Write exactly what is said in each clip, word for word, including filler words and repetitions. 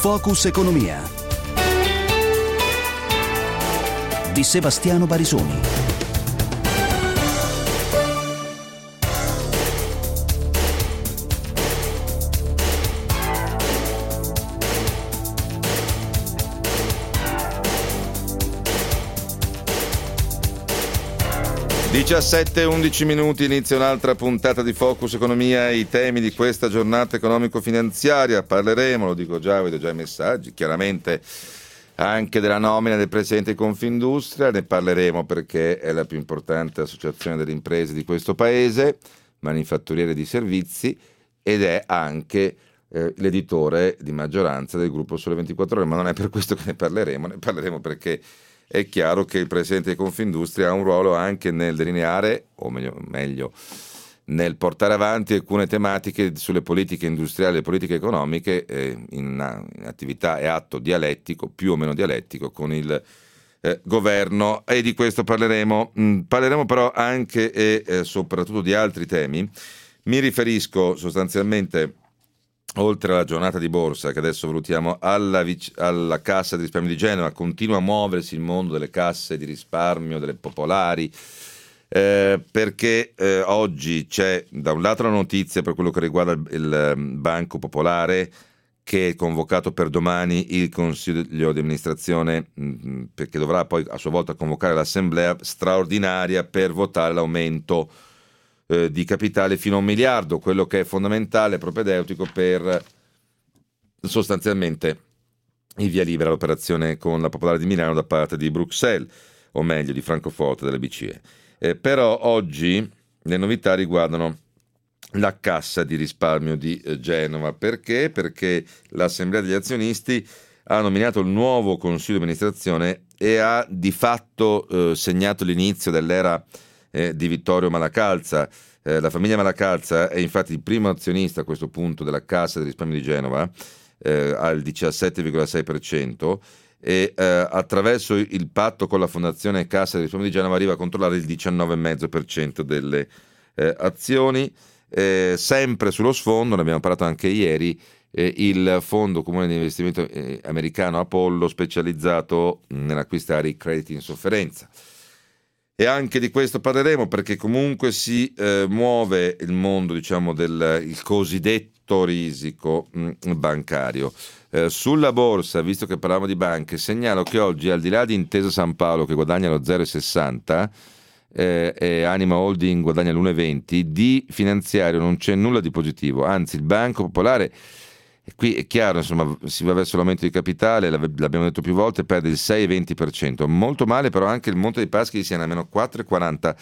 Focus Economia di Sebastiano Barisoni. diciassette e undici minuti, inizia un'altra puntata di Focus Economia. I temi di questa giornata economico-finanziaria, parleremo, lo dico già, vedo già i messaggi, chiaramente anche della nomina del Presidente di Confindustria, ne parleremo perché è la più importante associazione delle imprese di questo paese, manifatturiere di servizi, ed è anche eh, l'editore di maggioranza del gruppo Sole ventiquattro Ore, ma non è per questo che ne parleremo, ne parleremo perché è chiaro che il Presidente di Confindustria ha un ruolo anche nel delineare, o meglio, meglio nel portare avanti alcune tematiche sulle politiche industriali e politiche economiche eh, in, in attività e atto dialettico, più o meno dialettico, con il eh, governo, e di questo parleremo. Mm, parleremo però anche e eh, soprattutto di altri temi. Mi riferisco sostanzialmente, oltre alla giornata di borsa che adesso valutiamo, alla, vic- alla Cassa di risparmio di Genova. Continua a muoversi il mondo delle casse di risparmio, delle popolari, eh, perché eh, oggi c'è da un lato la notizia per quello che riguarda il, il Banco Popolare, che è convocato per domani il Consiglio di amministrazione, mh, perché dovrà poi a sua volta convocare l'assemblea straordinaria per votare l'aumento di capitale fino a un miliardo, quello che è fondamentale, propedeutico per sostanzialmente il via libera all'operazione con la Popolare di Milano da parte di Bruxelles, o meglio di Francoforte, della B C E. Eh, però oggi le novità riguardano la Cassa di risparmio di eh, Genova. Perché? Perché l'Assemblea degli azionisti ha nominato il nuovo Consiglio di amministrazione e ha di fatto eh, segnato l'inizio dell'era Eh, di Vittorio Malacalza. Eh, la famiglia Malacalza è infatti il primo azionista a questo punto della Cassa di risparmio di Genova, eh, al diciassette virgola sei per cento, e eh, attraverso il patto con la Fondazione Cassa di risparmio di Genova arriva a controllare il diciannove virgola cinque per cento delle eh, azioni. Eh, sempre sullo sfondo, ne abbiamo parlato anche ieri, eh, il fondo comune di investimento eh, americano Apollo, specializzato nell'acquistare i crediti in sofferenza. E anche di questo parleremo perché comunque si eh, muove il mondo, diciamo, del il cosiddetto risico mh, bancario. Eh, sulla borsa, visto che parliamo di banche, segnalo che oggi, al di là di Intesa San Paolo che guadagna lo zero virgola sessanta eh, e Anima Holding guadagna l'uno virgola venti, di finanziario non c'è nulla di positivo, anzi il Banco Popolare, e qui è chiaro, insomma, si va verso l'aumento di capitale, l'abbiamo detto più volte, perde il sei virgola venti per cento. Molto male però anche il Monte dei Paschi di Siena, meno quattro virgola quaranta.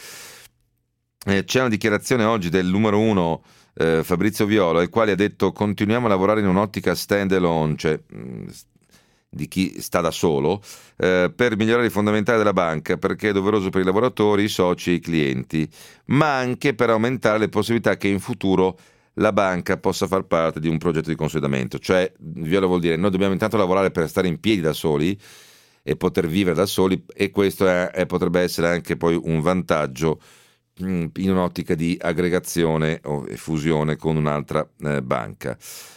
Eh, c'è una dichiarazione oggi del numero uno eh, Fabrizio Violo, il quale ha detto: continuiamo a lavorare in un'ottica stand alone, cioè mh, di chi sta da solo, eh, per migliorare i fondamentali della banca, perché è doveroso per i lavoratori, i soci e i clienti, ma anche per aumentare le possibilità che in futuro la banca possa far parte di un progetto di consolidamento. Cioè, Viola vuol dire, noi dobbiamo intanto lavorare per stare in piedi da soli e poter vivere da soli, e questo è, è, potrebbe essere anche poi un vantaggio mh, in un'ottica di aggregazione o fusione con un'altra eh, banca.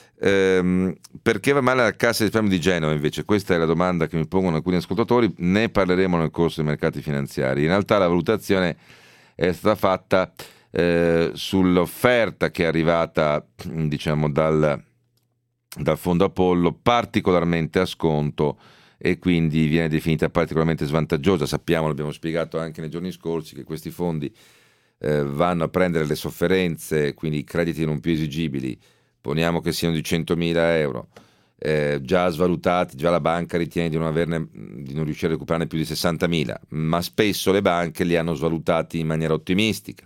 Ehm, perché va male la Cassa di risparmio di Genova invece? Questa è la domanda che mi pongono alcuni ascoltatori, ne parleremo nel corso dei mercati finanziari. In realtà la valutazione è stata fatta Eh, sull'offerta che è arrivata, diciamo, dal, dal fondo Apollo, particolarmente a sconto, e quindi viene definita particolarmente svantaggiosa. Sappiamo, l'abbiamo spiegato anche nei giorni scorsi, che questi fondi eh, vanno a prendere le sofferenze, quindi i crediti non più esigibili, poniamo che siano di centomila euro, eh, già svalutati, già la banca ritiene di non, averne, di non riuscire a recuperarne più di sessantamila, ma spesso le banche li hanno svalutati in maniera ottimistica.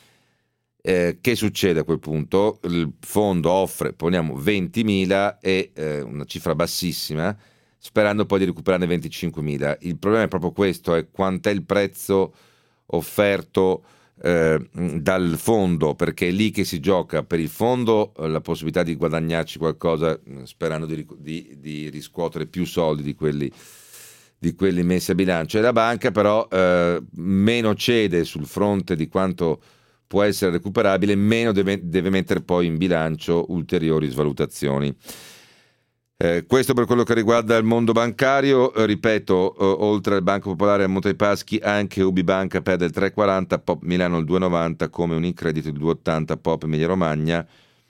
Eh, che succede a quel punto? Il fondo offre, poniamo, ventimila, e eh, una cifra bassissima, sperando poi di recuperarne venticinquemila. Il problema è proprio questo, è quant'è il prezzo offerto eh, dal fondo, perché è lì che si gioca. Per il fondo eh, la possibilità di guadagnarci qualcosa, sperando di, di, di riscuotere più soldi di quelli di quelli messi a bilancio, e la banca però eh, meno cede sul fronte di quanto può essere recuperabile, meno deve, deve mettere poi in bilancio ulteriori svalutazioni. Eh, questo per quello che riguarda il mondo bancario. Eh, ripeto, eh, oltre al Banco Popolare e al Monte dei Paschi, anche Ubibanca perde il tre virgola quaranta, Pop Milano il due virgola novanta, come Unicredit il due virgola ottanta, Pop Emilia Romagna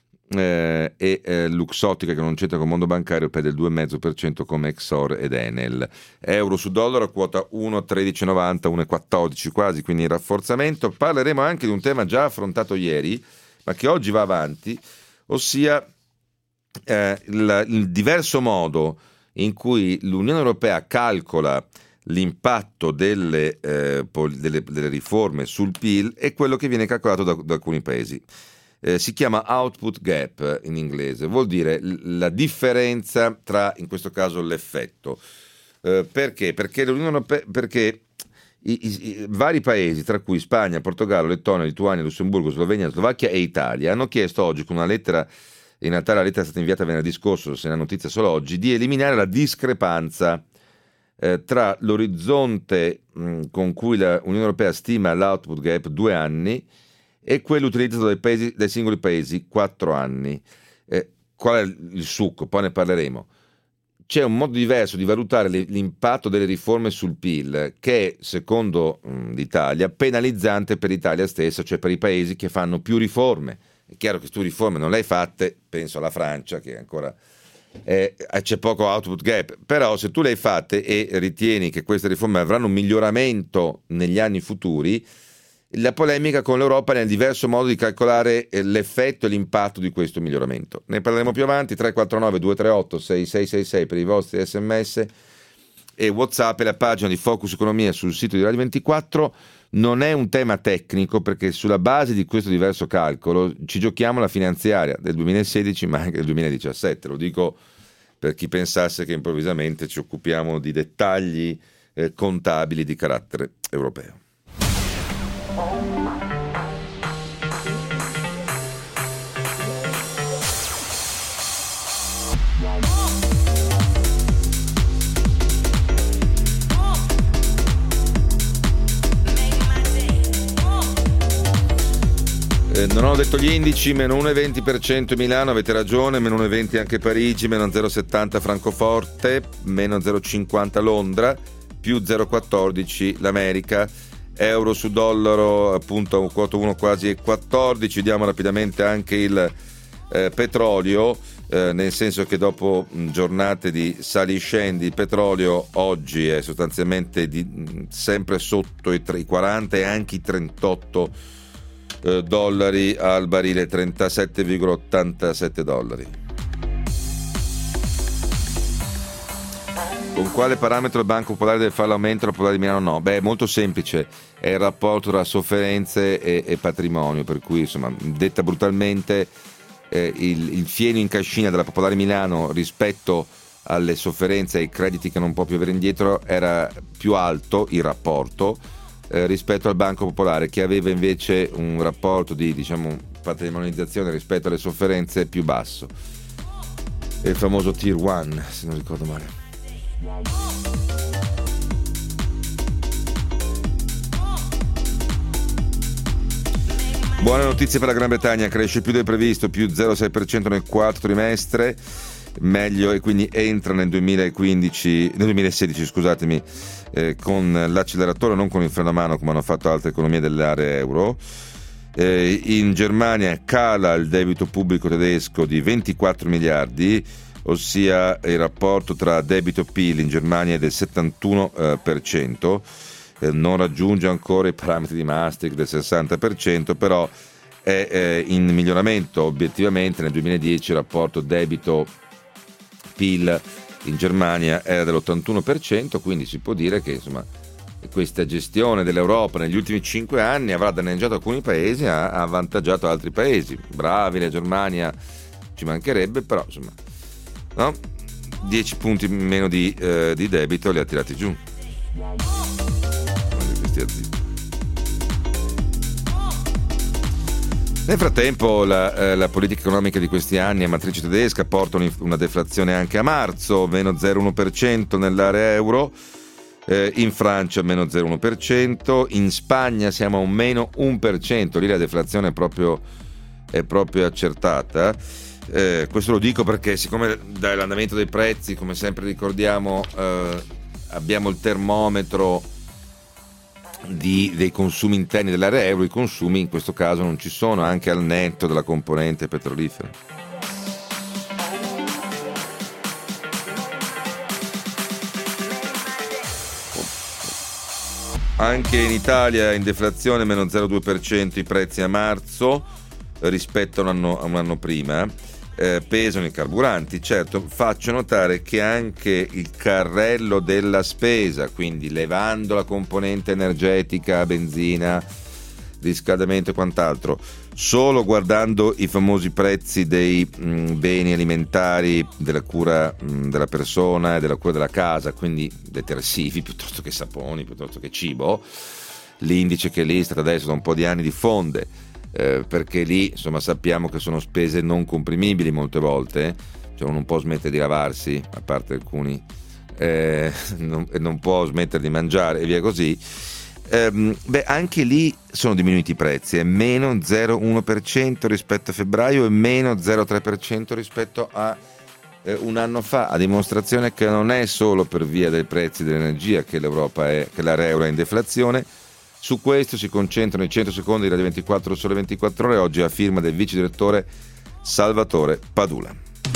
eh, e eh, Luxottica, che non c'entra con il mondo bancario, perde il due virgola cinque per cento come Exor ed Enel. Euro su dollaro quota uno virgola tredici novanta, uno virgola quattordici quasi, quindi in rafforzamento. Parleremo anche di un tema già affrontato ieri, ma che oggi va avanti, ossia Eh, il, il diverso modo in cui l'Unione Europea calcola l'impatto delle, eh, pol- delle, delle riforme sul P I L e quello che viene calcolato da, da alcuni paesi. Eh, si chiama output gap in inglese, vuol dire l- la differenza tra, in questo caso, l'effetto. Eh, perché? Perché l'Unione Europea, perché i, i, i vari paesi, tra cui Spagna, Portogallo, Lettonia, Lituania, Lussemburgo, Slovenia, Slovacchia e Italia, hanno chiesto oggi con una lettera. In realtà la lettera è stata inviata venerdì scorso, se ne ha notizia solo oggi, di eliminare la discrepanza eh, tra l'orizzonte mh, con cui l'Unione Europea stima l'output gap, due anni, e quello utilizzato dai, paesi, dai singoli paesi, quattro anni. Eh, qual è il succo? Poi ne parleremo. C'è un modo diverso di valutare l'impatto delle riforme sul P I L che è, secondo mh, l'Italia, penalizzante per l'Italia stessa, cioè per i paesi che fanno più riforme. È chiaro che se tu riforme non le hai fatte, penso alla Francia che ancora eh, c'è poco output gap, però se tu le hai fatte e ritieni che queste riforme avranno un miglioramento negli anni futuri, la polemica con l'Europa è nel diverso modo di calcolare l'effetto e l'impatto di questo miglioramento. Ne parleremo più avanti. Tre quattro nove due tre otto sei sei sei sei per i vostri sms e WhatsApp e la pagina di Focus Economia sul sito di Radio ventiquattro. Non è un tema tecnico, perché sulla base di questo diverso calcolo ci giochiamo la finanziaria del duemilasedici ma anche del duemiladiciassette. Lo dico per chi pensasse che improvvisamente ci occupiamo di dettagli eh, contabili di carattere europeo. Eh, non ho detto gli indici, meno uno virgola venti per cento Milano, avete ragione, meno uno virgola venti anche Parigi, meno zero virgola settanta Francoforte, meno zero virgola cinquanta Londra, più zero virgola quattordici l'America. Euro su dollaro appunto quota uno quasi quattordici. Vediamo rapidamente anche il eh, petrolio, eh, nel senso che dopo giornate di sali scendi il petrolio oggi è sostanzialmente di, sempre sotto i, i quaranta e anche i trentotto eh, dollari al barile, trentasette virgola ottantasette dollari. Con quale parametro il Banco Popolare deve fare l'aumento e la Popolare di Milano no? Beh, è molto semplice, è il rapporto tra sofferenze e, e patrimonio, per cui insomma, detta brutalmente, eh, il, il fieno in cascina della Popolare Milano rispetto alle sofferenze e ai crediti che non può più avere indietro era più alto il rapporto eh, rispetto al Banco Popolare, che aveva invece un rapporto di, diciamo, patrimonializzazione rispetto alle sofferenze più basso. È il famoso Tier uno, se non ricordo male. Buone notizie per la Gran Bretagna, cresce più del previsto, più zero virgola sei per cento nel quarto trimestre, meglio, e quindi entra nel duemilaquindici, nel duemilasedici, scusatemi, eh, con l'acceleratore, non con il freno a mano come hanno fatto altre economie dell'area euro. Eh, in Germania cala il debito pubblico tedesco di ventiquattro miliardi, ossia il rapporto tra debito P I L in Germania è del settantuno per cento, eh, non raggiunge ancora i parametri di Maastricht del sessanta per cento, però è eh, in miglioramento obiettivamente. Nel duemiladieci il rapporto debito P I L in Germania era dell'ottantuno per cento, quindi si può dire che insomma questa gestione dell'Europa negli ultimi cinque anni avrà danneggiato alcuni paesi, ha avvantaggiato altri paesi. Bravi la Germania, ci mancherebbe, però insomma, no? dieci punti meno di, eh, di debito li ha tirati giù. Nel frattempo la, eh, la politica economica di questi anni a matrice tedesca porta un, una deflazione anche a marzo, meno zero virgola uno per cento nell'area euro, eh, in Francia meno zero virgola uno per cento, in Spagna siamo a un meno uno per cento, lì la deflazione è proprio, è proprio accertata. Eh, questo lo dico perché siccome dall'andamento dei prezzi, come sempre ricordiamo, eh, abbiamo il termometro di, dei consumi interni dell'area euro, i consumi in questo caso non ci sono, anche al netto della componente petrolifera. Anche in Italia in deflazione meno zero virgola due per cento i prezzi a marzo rispetto a un anno, a un anno prima. Eh, pesano i carburanti, certo. Faccio notare che anche il carrello della spesa, quindi levando la componente energetica, benzina, riscaldamento e quant'altro, solo guardando i famosi prezzi dei mh, beni alimentari, della cura mh, della persona e della cura della casa, quindi detersivi piuttosto che saponi, piuttosto che cibo, l'indice che l'Istat adesso da un po' di anni diffonde, eh, perché lì insomma sappiamo che sono spese non comprimibili molte volte, cioè uno non può smettere di lavarsi, a parte alcuni, eh, non, non può smettere di mangiare e via così. Eh, beh, anche lì sono diminuiti i prezzi, è meno zero virgola uno per cento rispetto a febbraio e meno zero virgola tre per cento rispetto a eh, un anno fa, a dimostrazione che non è solo per via dei prezzi dell'energia che l'Europa è, che l'area euro è in deflazione. Su questo si concentrano i cento secondi di Radio ventiquattro Sole ventiquattro Ore, oggi a firma del vice direttore Salvatore Padula.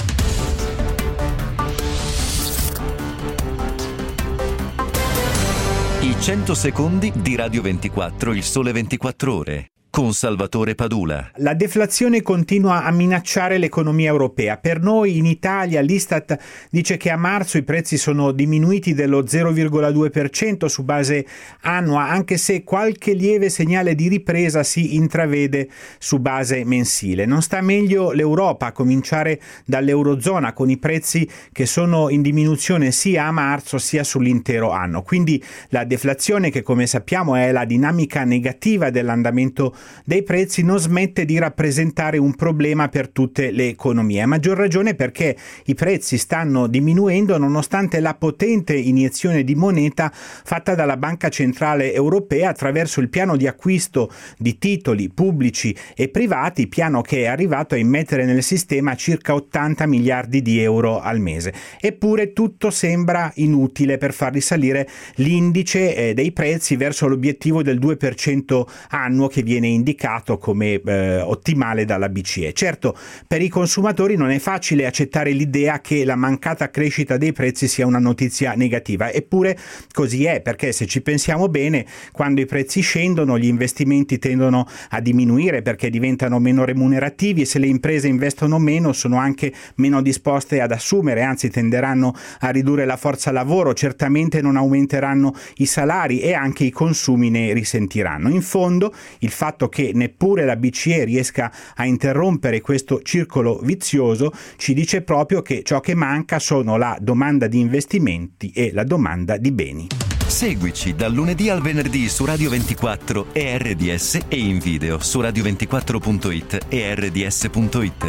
I cento secondi di Radio ventiquattro, il Sole ventiquattro Ore, con Salvatore Padula. La deflazione continua a minacciare l'economia europea. Per noi in Italia l'Istat dice che a marzo i prezzi sono diminuiti dello zero virgola due per cento su base annua, anche se qualche lieve segnale di ripresa si intravede su base mensile. Non sta meglio l'Europa, a cominciare dall'Eurozona, con i prezzi che sono in diminuzione sia a marzo sia sull'intero anno. Quindi la deflazione, che come sappiamo è la dinamica negativa dell'andamento dei prezzi, non smette di rappresentare un problema per tutte le economie, a maggior ragione perché i prezzi stanno diminuendo nonostante la potente iniezione di moneta fatta dalla Banca Centrale Europea attraverso il piano di acquisto di titoli pubblici e privati, piano che è arrivato a immettere nel sistema circa ottanta miliardi di euro al mese. Eppure tutto sembra inutile per far risalire l'indice dei prezzi verso l'obiettivo del due per cento annuo che viene indicato come eh, ottimale dalla B C E. Certo, per i consumatori non è facile accettare l'idea che la mancata crescita dei prezzi sia una notizia negativa, eppure così è, perché se ci pensiamo bene, quando i prezzi scendono gli investimenti tendono a diminuire perché diventano meno remunerativi e se le imprese investono meno sono anche meno disposte ad assumere, anzi tenderanno a ridurre la forza lavoro, certamente non aumenteranno i salari e anche i consumi ne risentiranno. In fondo, il fatto che neppure la B C E riesca a interrompere questo circolo vizioso ci dice proprio che ciò che manca sono la domanda di investimenti e la domanda di beni. Seguici dal lunedì al venerdì su Radio ventiquattro e R D S e in video su radio ventiquattro punto it e R D S punto it.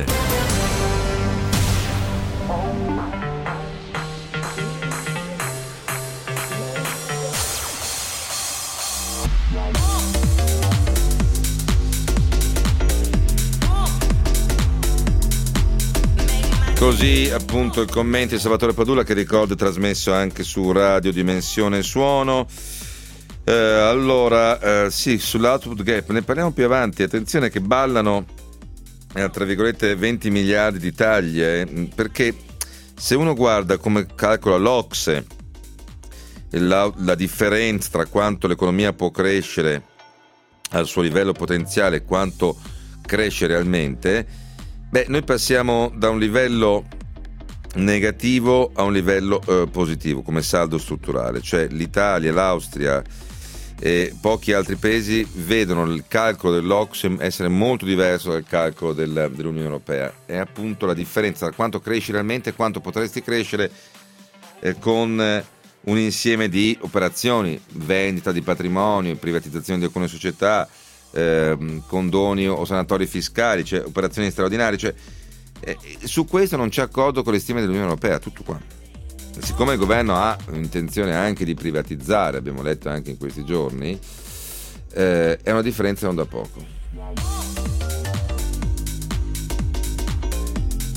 Così appunto il commento di Salvatore Padula, che ricordo è trasmesso anche su Radio Dimensione Suono. Eh, allora, eh, sì, sull'output gap ne parliamo più avanti. Attenzione che ballano eh, tra virgolette venti miliardi di taglie, perché se uno guarda come calcola l'O C S E la, la differenza tra quanto l'economia può crescere al suo livello potenziale e quanto cresce realmente, beh, noi passiamo da un livello negativo a un livello eh, positivo come saldo strutturale, cioè l'Italia, l'Austria e pochi altri paesi vedono il calcolo dell'O C S E essere molto diverso dal calcolo del, dell'Unione Europea. È appunto la differenza tra quanto cresci realmente e quanto potresti crescere eh, con eh, un insieme di operazioni, vendita di patrimonio, privatizzazione di alcune società, eh, condoni o sanatori fiscali, cioè operazioni straordinarie, cioè, eh, su questo non c'è accordo con le stime dell'Unione Europea, tutto qua. Siccome il governo ha intenzione anche di privatizzare, abbiamo letto anche in questi giorni, eh, è una differenza non da poco.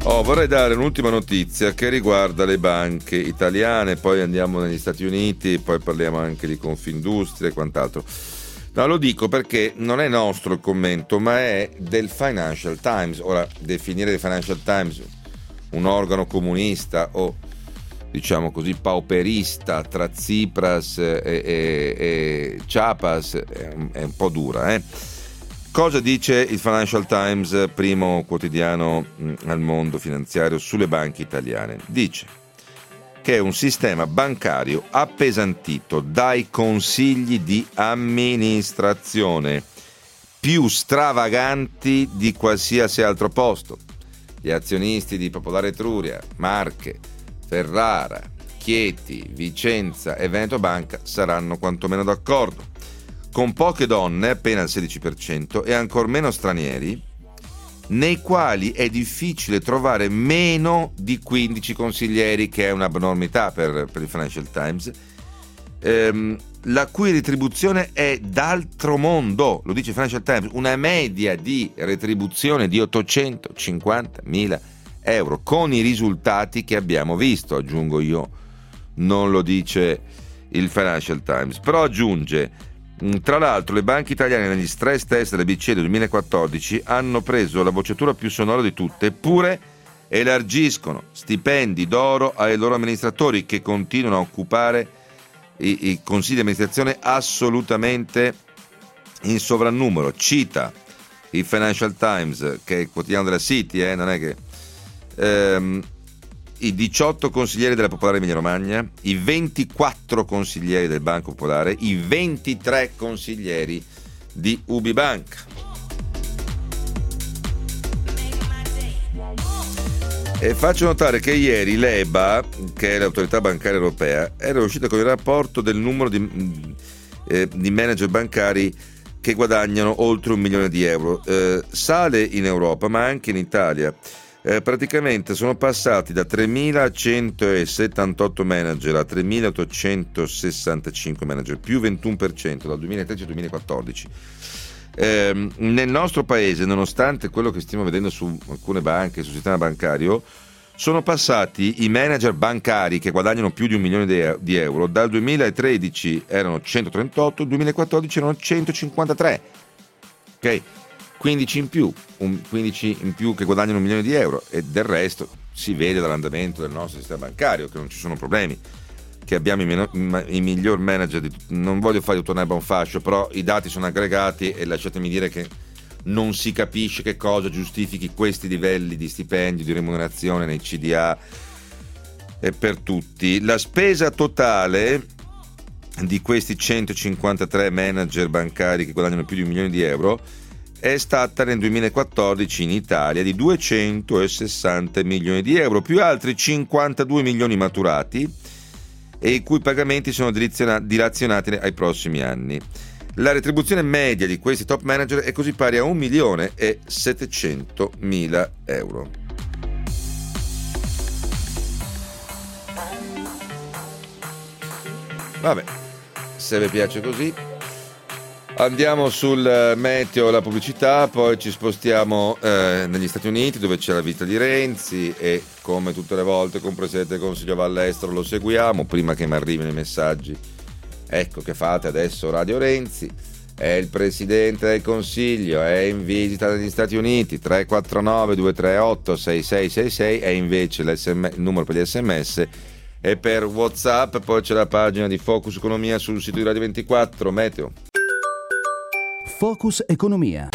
Oh, vorrei dare un'ultima notizia che riguarda le banche italiane, poi andiamo negli Stati Uniti, poi parliamo anche di Confindustria e quant'altro. No, lo dico perché non è nostro il commento, ma è del Financial Times. Ora, definire il Financial Times un organo comunista o, diciamo così, pauperista tra Tsipras e, e, e Chiapas è un, è un po' dura, eh? Cosa dice il Financial Times, primo quotidiano mh, al mondo finanziario, sulle banche italiane? Dice che è un sistema bancario appesantito dai consigli di amministrazione più stravaganti di qualsiasi altro posto. Gli azionisti di Popolare Etruria, Marche, Ferrara, Chieti, Vicenza e Veneto Banca saranno quantomeno d'accordo. Con poche donne, appena il sedici per cento, e ancor meno stranieri, nei quali è difficile trovare meno di quindici consiglieri, che è un'abnormità per, per il Financial Times, ehm, la cui retribuzione è d'altro mondo, lo dice il Financial Times, una media di retribuzione di ottocentocinquantamila euro, con i risultati che abbiamo visto, aggiungo io, non lo dice il Financial Times, però aggiunge: tra l'altro le banche italiane negli stress test della B C E del duemilaquattordici hanno preso la bocciatura più sonora di tutte, eppure elargiscono stipendi d'oro ai loro amministratori, che continuano a occupare i, i consigli di amministrazione assolutamente in sovrannumero. Cita il Financial Times, che è il quotidiano della City, eh, non è che ehm, i diciotto consiglieri della Popolare Emilia Romagna, i ventiquattro consiglieri del Banco Popolare, i ventitré consiglieri di UbiBanca. E faccio notare che ieri l'E B A, che è l'autorità bancaria europea, era uscita con il rapporto del numero di, eh, di manager bancari che guadagnano oltre un milione di euro. Eh, sale in Europa, ma anche in Italia. Eh, praticamente sono passati da tremilacentosettantotto manager a tremilaottocentosessantacinque manager, più ventuno per cento dal duemilatredici al duemilaquattordici. Eh, nel nostro paese, nonostante quello che stiamo vedendo su alcune banche, sul sistema bancario, sono passati i manager bancari che guadagnano più di un milione di euro. Dal duemilatredici erano centotrentotto, dal duemilaquattordici erano centocinquantatré. Ok? quindici in più, un quindici in più che guadagnano un milione di euro, e del resto si vede dall'andamento del nostro sistema bancario che non ci sono problemi, che abbiamo i, meno, i miglior manager di, non voglio fare tutto un fascio, però i dati sono aggregati e lasciatemi dire che non si capisce che cosa giustifichi questi livelli di stipendio, di remunerazione nei C D A e per tutti. La spesa totale di questi centocinquantatré manager bancari che guadagnano più di un milione di euro è stata nel duemilaquattordici in Italia di duecentosessanta milioni di euro, più altri cinquantadue milioni maturati e i cui pagamenti sono dilazionati ai prossimi anni. La retribuzione media di questi top manager è così pari a un milione e settecentomila euro. Vabbè, se vi piace così. Andiamo sul meteo, la pubblicità, poi ci spostiamo eh, negli Stati Uniti, dove c'è la visita di Renzi, e come tutte le volte con Presidente del Consiglio va all'estero lo seguiamo prima che mi arrivino i messaggi. Ecco che fate adesso Radio Renzi, è il Presidente del Consiglio, è in visita negli Stati Uniti, tre quattro nove due tre otto sei sei sei sei è invece il numero per gli sms e per WhatsApp. Poi c'è la pagina di Focus Economia sul sito di Radio ventiquattro. Meteo. Focus Economia.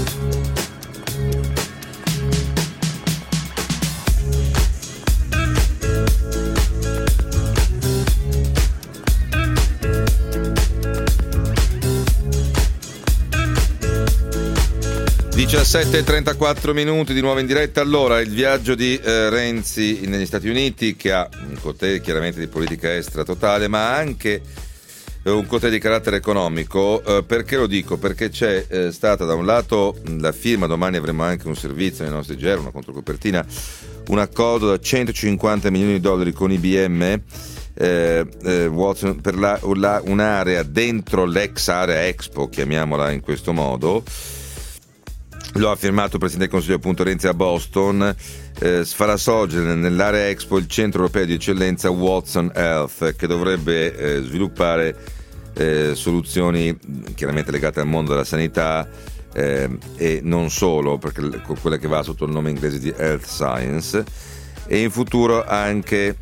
diciassette e trentaquattro minuti di nuovo in diretta. Allora, il viaggio di eh, Renzi negli Stati Uniti, che ha un cocktail chiaramente di politica estera totale, ma anche un cocktail di carattere economico. Eh, perché lo dico? Perché c'è eh, stata da un lato la firma, domani avremo anche un servizio nei nostri G R, una controcopertina, un accordo da centocinquanta milioni di dollari con I B M eh, eh, Watson, per la, la, un'area dentro l'ex area Expo, chiamiamola in questo modo, Lo ha firmato il Presidente del Consiglio appunto Renzi a Boston. Eh, farà sorgere nell'area Expo il Centro Europeo di Eccellenza Watson Health, che dovrebbe eh, sviluppare eh, soluzioni chiaramente legate al mondo della sanità eh, e non solo, perché con quella che va sotto il nome inglese di Health Science, e in futuro anche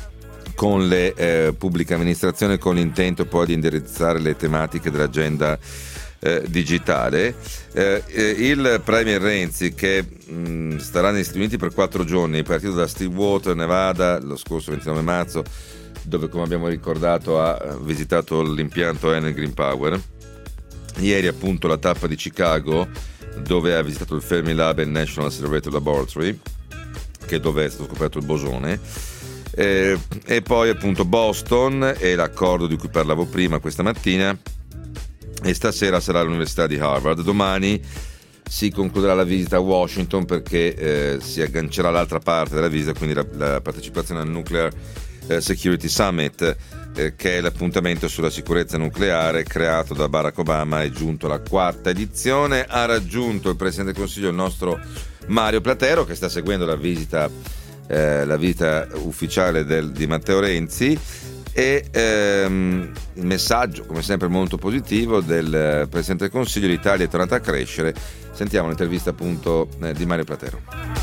con le eh, pubbliche amministrazioni, con l'intento poi di indirizzare le tematiche dell'agenda eh, digitale. Eh, eh, il Premier Renzi, che mh, starà negli Stati Uniti per quattro giorni, è partito da Stillwater, Nevada, lo scorso ventinove marzo, dove, come abbiamo ricordato, ha visitato l'impianto Enel Green Power. Ieri appunto la tappa di Chicago, dove ha visitato il Fermilab e il National Accelerator Laboratory, che è dove è stato scoperto il bosone. Eh, e poi appunto Boston e l'accordo di cui parlavo prima questa mattina, e stasera sarà all'Università di Harvard. Domani si concluderà la visita a Washington, perché eh, si aggancerà l'altra parte della visita, quindi la, la partecipazione al Nuclear Security Summit, eh, che è l'appuntamento sulla sicurezza nucleare creato da Barack Obama. È giunto alla quarta edizione, ha raggiunto il Presidente del Consiglio, il nostro Mario Platero, che sta seguendo la visita eh, la visita ufficiale del, di Matteo Renzi, e ehm, il messaggio come sempre molto positivo del Presidente del Consiglio: l'Italia è tornata a crescere. Sentiamo l'intervista appunto eh, di Mario Platero.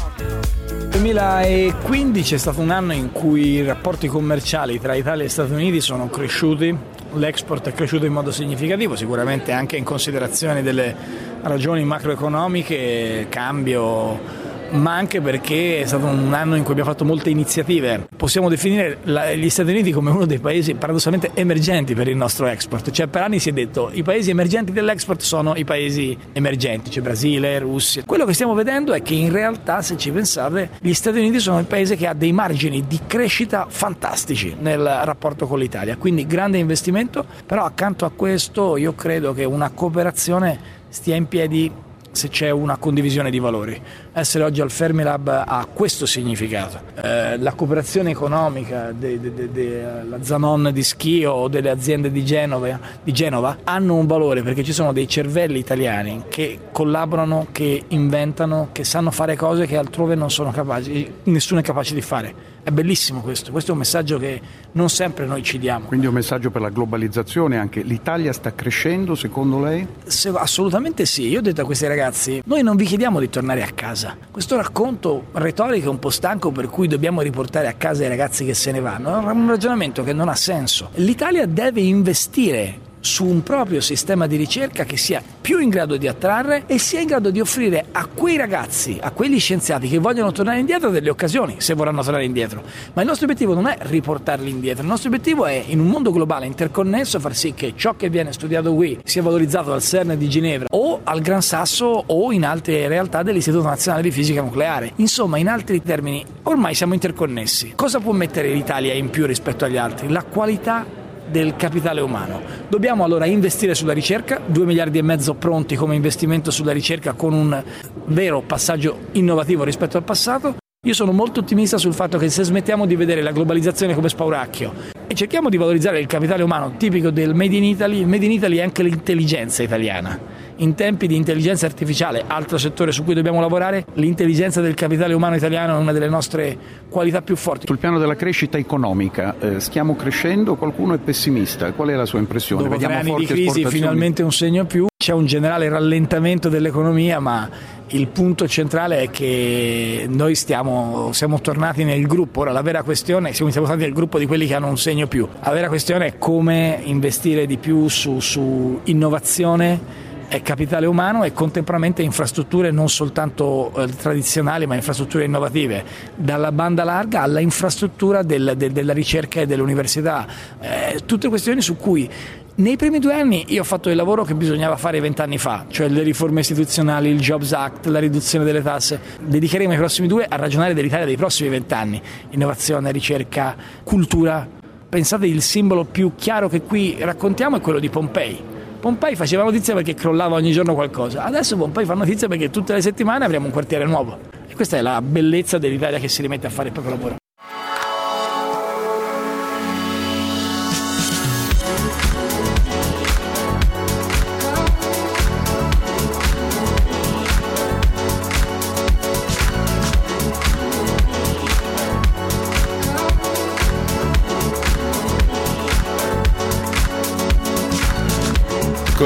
duemilaquindici è stato un anno in cui i rapporti commerciali tra Italia e Stati Uniti sono cresciuti, l'export è cresciuto in modo significativo, sicuramente anche in considerazione delle ragioni macroeconomiche, cambio, ma anche perché è stato un anno in cui abbiamo fatto molte iniziative. Possiamo definire la, gli Stati Uniti come uno dei paesi paradossalmente emergenti per il nostro export, cioè per anni si è detto i paesi emergenti dell'export sono i paesi emergenti, cioè Brasile, Russia. Quello che stiamo vedendo è che in realtà, se ci pensate, gli Stati Uniti sono il paese che ha dei margini di crescita fantastici nel rapporto con l'Italia, quindi grande investimento, però accanto a questo io credo che una cooperazione stia in piedi se c'è una condivisione di valori. Essere oggi al Fermilab ha questo significato. Eh, la cooperazione economica della de, de, de, Zanon di Schio o delle aziende di Genova, di Genova hanno un valore, perché ci sono dei cervelli italiani che collaborano, che inventano, che sanno fare cose che altrove non sono capaci, nessuno è capace di fare. È bellissimo questo, questo è un messaggio che non sempre noi ci diamo. Quindi un messaggio per la globalizzazione anche. L'Italia sta crescendo secondo lei? Se, assolutamente sì. Io ho detto a questi ragazzi: noi non vi chiediamo di tornare a casa. Questo racconto retorico è un po' stanco, per cui dobbiamo riportare a casa i ragazzi che se ne vanno. È un ragionamento che non ha senso. L'Italia deve investire su un proprio sistema di ricerca che sia più in grado di attrarre e sia in grado di offrire a quei ragazzi, a quegli scienziati che vogliono tornare indietro, delle occasioni, se vorranno tornare indietro. Ma il nostro obiettivo non è riportarli indietro, il nostro obiettivo è, in un mondo globale interconnesso, far sì che ciò che viene studiato qui sia valorizzato al CERN di Ginevra o al Gran Sasso o in altre realtà dell'Istituto Nazionale di Fisica Nucleare. Insomma, in altri termini, ormai siamo interconnessi. Cosa può mettere l'Italia in più rispetto agli altri? La qualità del capitale umano. Dobbiamo allora investire sulla ricerca, due miliardi e mezzo pronti come investimento sulla ricerca, con un vero passaggio innovativo rispetto al passato. Io sono molto ottimista sul fatto che se smettiamo di vedere la globalizzazione come spauracchio e cerchiamo di valorizzare il capitale umano tipico del Made in Italy, il Made in Italy è anche l'intelligenza italiana. In tempi di intelligenza artificiale, altro settore su cui dobbiamo lavorare, l'intelligenza del capitale umano italiano è una delle nostre qualità più forti. Sul piano della crescita economica, eh, stiamo crescendo? Qualcuno è pessimista? Qual è la sua impressione? Dopo Vediamo tre anni forti di crisi, finalmente un segno più. C'è un generale rallentamento dell'economia, ma il punto centrale è che noi stiamo, siamo tornati nel gruppo. Ora la vera questione, siamo tornati nel gruppo di quelli che hanno un segno più. La vera questione è come investire di più su, su innovazione e capitale umano e contemporaneamente infrastrutture non soltanto eh, tradizionali, ma infrastrutture innovative, dalla banda larga alla infrastruttura del, de, della ricerca e dell'università. Eh, tutte questioni su cui nei primi due anni io ho fatto il lavoro che bisognava fare vent'anni fa, cioè le riforme istituzionali, il Jobs Act, la riduzione delle tasse. Dedicheremo i prossimi due a ragionare dell'Italia dei prossimi vent'anni. Innovazione, ricerca, cultura. Pensate, il simbolo più chiaro che qui raccontiamo è quello di Pompei. Pompei faceva notizia perché crollava ogni giorno qualcosa. Adesso Pompei fa notizia perché tutte le settimane avremo un quartiere nuovo. E questa è la bellezza dell'Italia che si rimette a fare il proprio lavoro.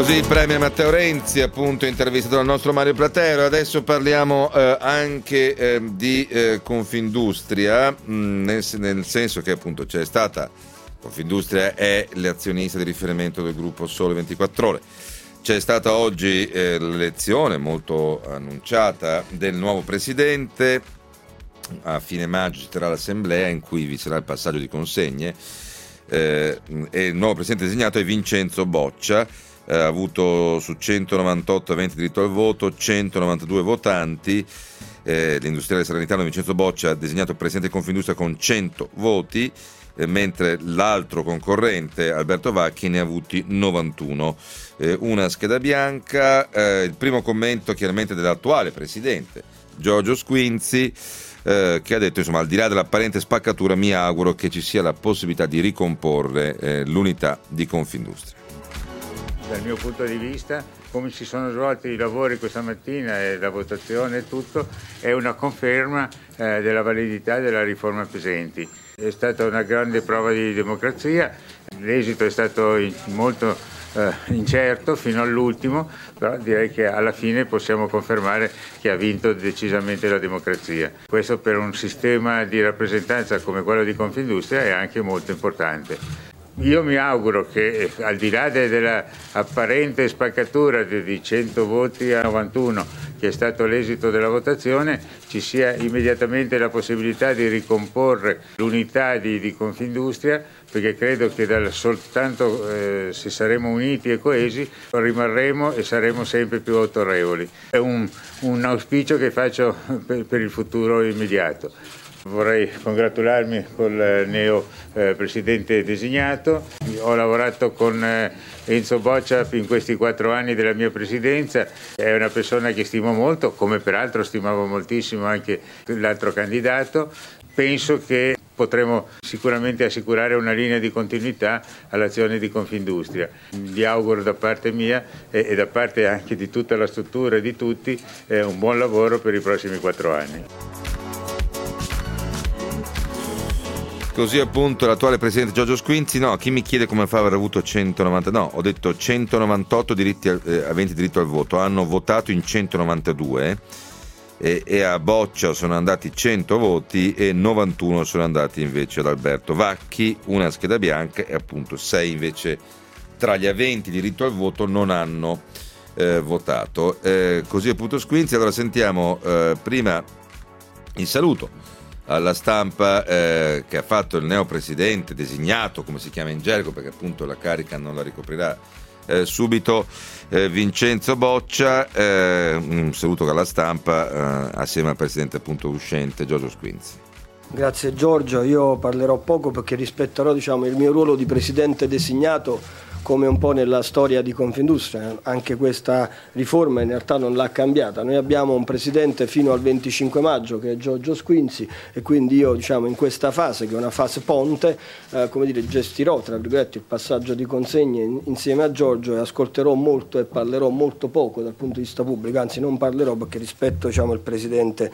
Così il premier Matteo Renzi, appunto intervistato dal nostro Mario Platero. Adesso parliamo eh, anche eh, di eh, Confindustria, mh, nel, nel senso che appunto c'è stata, Confindustria è l'azionista di riferimento del gruppo Sole ventiquattro Ore. C'è stata oggi eh, l'elezione molto annunciata del nuovo presidente. A fine maggio ci sarà l'assemblea in cui vi sarà il passaggio di consegne eh, e il nuovo presidente designato è Vincenzo Boccia. Eh, ha avuto su centonovantotto aventi diritto al voto centonovantadue votanti. Eh, l'industriale salernitano Vincenzo Boccia ha designato presidente di Confindustria con cento voti, eh, mentre l'altro concorrente Alberto Vacchi ne ha avuti novantuno. Eh, una scheda bianca. Eh, il primo commento chiaramente dell'attuale presidente Giorgio Squinzi, eh, che ha detto insomma, al di là dell'apparente spaccatura mi auguro che ci sia la possibilità di ricomporre eh, l'unità di Confindustria. Dal mio punto di vista, come si sono svolti i lavori questa mattina e la votazione e tutto, è una conferma eh, della validità della riforma Pesenti. È stata una grande prova di democrazia, l'esito è stato molto eh, incerto fino all'ultimo, però direi che alla fine possiamo confermare che ha vinto decisamente la democrazia. Questo per un sistema di rappresentanza come quello di Confindustria è anche molto importante. Io mi auguro che al di là dell'apparente spaccatura di cento voti a novantuno che è stato l'esito della votazione, ci sia immediatamente la possibilità di ricomporre l'unità di, di Confindustria, perché credo che dal, soltanto eh, se saremo uniti e coesi rimarremo e saremo sempre più autorevoli. È un, un auspicio che faccio per, per il futuro immediato. Vorrei congratularmi col neo eh, presidente designato. Ho lavorato con eh, Enzo Boccia in questi quattro anni della mia presidenza. È una persona che stimo molto, come peraltro stimavo moltissimo anche l'altro candidato. Penso che potremo sicuramente assicurare una linea di continuità all'azione di Confindustria. Gli auguro da parte mia e, e da parte anche di tutta la struttura e di tutti eh, un buon lavoro per i prossimi quattro anni. Così appunto l'attuale presidente Giorgio Squinzi. No, chi mi chiede come fa ad aver avuto centonovanta, no, ho detto centonovantotto diritti, eh, aventi diritto al voto, hanno votato in centonovantadue e, e a Boccia sono andati cento voti e novantuno sono andati invece ad Alberto Vacchi, una scheda bianca e appunto sei invece tra gli aventi diritto al voto non hanno eh, votato. Eh, così appunto Squinzi. Allora sentiamo eh, prima il saluto alla stampa eh, che ha fatto il neopresidente designato, come si chiama in gergo, perché appunto la carica non la ricoprirà eh, subito, eh, Vincenzo Boccia. Eh, un saluto alla stampa eh, assieme al presidente appunto uscente Giorgio Squinzi. Grazie Giorgio, io parlerò poco perché rispetterò diciamo, il mio ruolo di presidente designato come un po' nella storia di Confindustria. Anche questa riforma in realtà non l'ha cambiata. Noi abbiamo un presidente fino al venticinque maggio che è Giorgio Squinzi e quindi io diciamo in questa fase, che è una fase ponte, eh, come dire, gestirò tra virgolette il passaggio di consegne in, insieme a Giorgio e ascolterò molto e parlerò molto poco dal punto di vista pubblico, anzi non parlerò perché rispetto diciamo, il presidente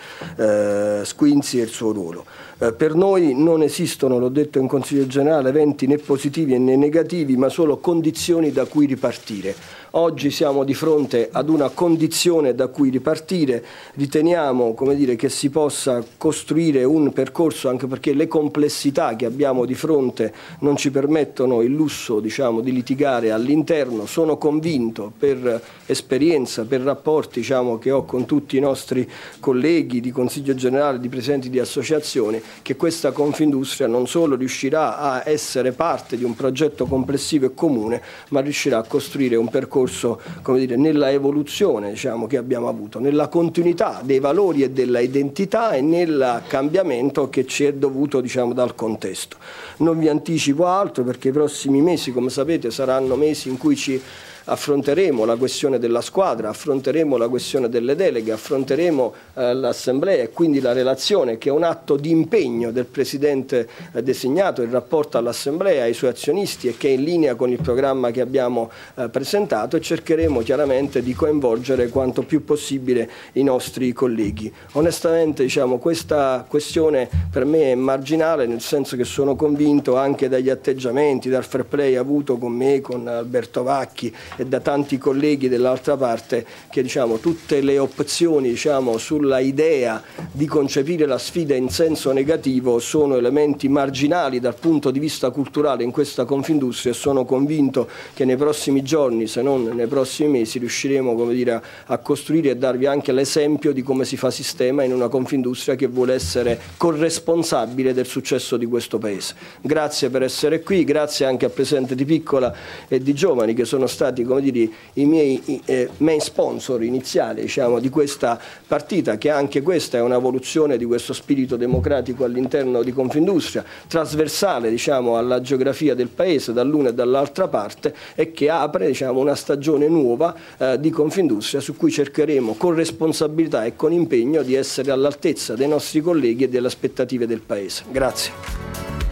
eh, Squinzi e il suo ruolo. Eh, per noi non esistono, l'ho detto in Consiglio Generale, eventi né positivi né negativi, ma solo condizioni da cui ripartire. Oggi siamo di fronte ad una condizione da cui ripartire, riteniamo come dire, che si possa costruire un percorso, anche perché le complessità che abbiamo di fronte non ci permettono il lusso diciamo, di litigare all'interno. Sono convinto per esperienza, per rapporti diciamo, che ho con tutti i nostri colleghi di Consiglio Generale, di presidenti di associazioni, che questa Confindustria non solo riuscirà a essere parte di un progetto complessivo e comune, ma riuscirà a costruire un percorso come dire, nella evoluzione diciamo, che abbiamo avuto, nella continuità dei valori e della identità e nel cambiamento che ci è dovuto diciamo, dal contesto. Non vi anticipo altro perché i prossimi mesi, come sapete, saranno mesi in cui ci affronteremo la questione della squadra, affronteremo la questione delle deleghe, affronteremo eh, l'assemblea e quindi la relazione, che è un atto di impegno del presidente eh, designato in rapporto all'assemblea, ai suoi azionisti e che è in linea con il programma che abbiamo eh, presentato, e cercheremo chiaramente di coinvolgere quanto più possibile i nostri colleghi. Onestamente diciamo, questa questione per me è marginale, nel senso che sono convinto anche dagli atteggiamenti, dal fair play avuto con me, con Alberto Vacchi e da tanti colleghi dell'altra parte che diciamo, tutte le opzioni diciamo, sulla idea di concepire la sfida in senso negativo sono elementi marginali dal punto di vista culturale in questa Confindustria, e sono convinto che nei prossimi giorni, se non nei prossimi mesi, riusciremo come dire, a, a costruire e darvi anche l'esempio di come si fa sistema in una Confindustria che vuole essere corresponsabile del successo di questo Paese. Grazie per essere qui, grazie anche al Presidente Di Piccola e Di Giovani che sono stati come dire, i miei eh, main sponsor iniziali diciamo, di questa partita, che anche questa è un'evoluzione di questo spirito democratico all'interno di Confindustria, trasversale diciamo, alla geografia del Paese dall'una e dall'altra parte, e che apre diciamo, una stagione nuova eh, di Confindustria su cui cercheremo con responsabilità e con impegno di essere all'altezza dei nostri colleghi e delle aspettative del Paese. Grazie.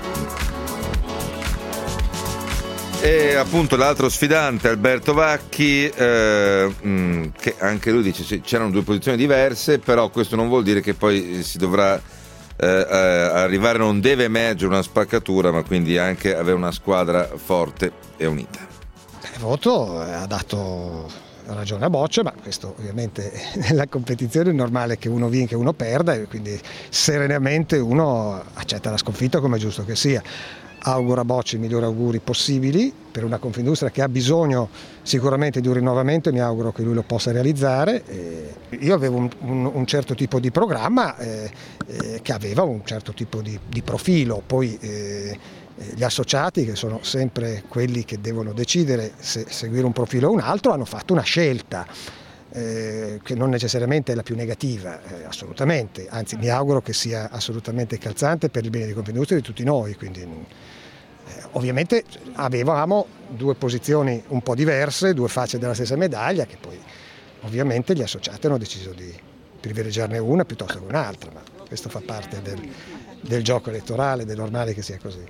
E appunto l'altro sfidante, Alberto Vacchi, eh, mh, che anche lui dice sì, c'erano due posizioni diverse, però questo non vuol dire che poi si dovrà eh, eh, arrivare, non deve emergere una spaccatura, ma quindi anche avere una squadra forte e unita. Il voto ha dato ragione a Boccia, ma questo ovviamente nella competizione è normale che uno vinca e uno perda, e quindi serenamente uno accetta la sconfitta come è giusto che sia. Auguro a Boccia i migliori auguri possibili per una Confindustria che ha bisogno sicuramente di un rinnovamento, e mi auguro che lui lo possa realizzare. E io avevo un, un, un certo tipo di programma eh, eh, che aveva un certo tipo di, di profilo, poi eh, gli associati, che sono sempre quelli che devono decidere se seguire un profilo o un altro, hanno fatto una scelta eh, che non necessariamente è la più negativa, eh, assolutamente, anzi mi auguro che sia assolutamente calzante per il bene di Confindustria e di tutti noi. Quindi, eh, ovviamente avevamo due posizioni un po' diverse, due facce della stessa medaglia, che poi ovviamente gli associati hanno deciso di privilegiarne una piuttosto che un'altra, ma questo fa parte del, del gioco elettorale, ed è normale che sia così.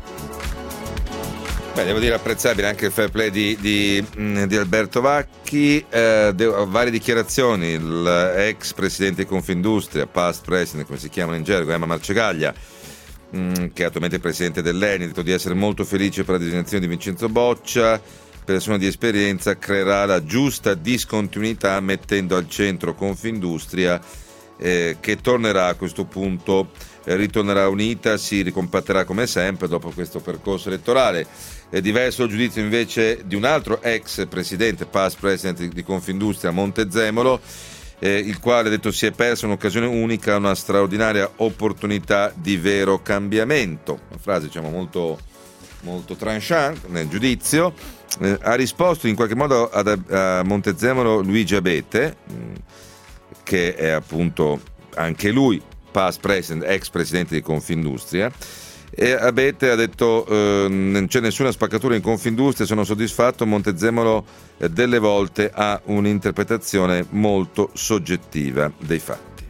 Beh, devo dire apprezzabile anche il fair play di, di, di Alberto Vacchi, eh, de- varie dichiarazioni, l'ex presidente di Confindustria, past president come si chiamano in gergo, Emma Marcegaglia, mh, che è attualmente presidente dell'E N I, ha detto di essere molto felice per la designazione di Vincenzo Boccia, persona di esperienza, creerà la giusta discontinuità mettendo al centro Confindustria eh, che tornerà a questo punto, eh, ritornerà unita, si ricompatterà come sempre dopo questo percorso elettorale. È diverso il giudizio invece di un altro ex presidente, past president di Confindustria, Montezemolo, eh, il quale ha detto si è persa un'occasione unica, una straordinaria opportunità di vero cambiamento. Una frase diciamo molto, molto tranchant nel giudizio. Eh, ha risposto in qualche modo ad, a Montezemolo Luigi Abete, mh, che è appunto anche lui past president, ex presidente di Confindustria. E Abete ha detto eh, non c'è nessuna spaccatura in Confindustria, sono soddisfatto. Montezemolo eh, delle volte ha un'interpretazione molto soggettiva dei fatti.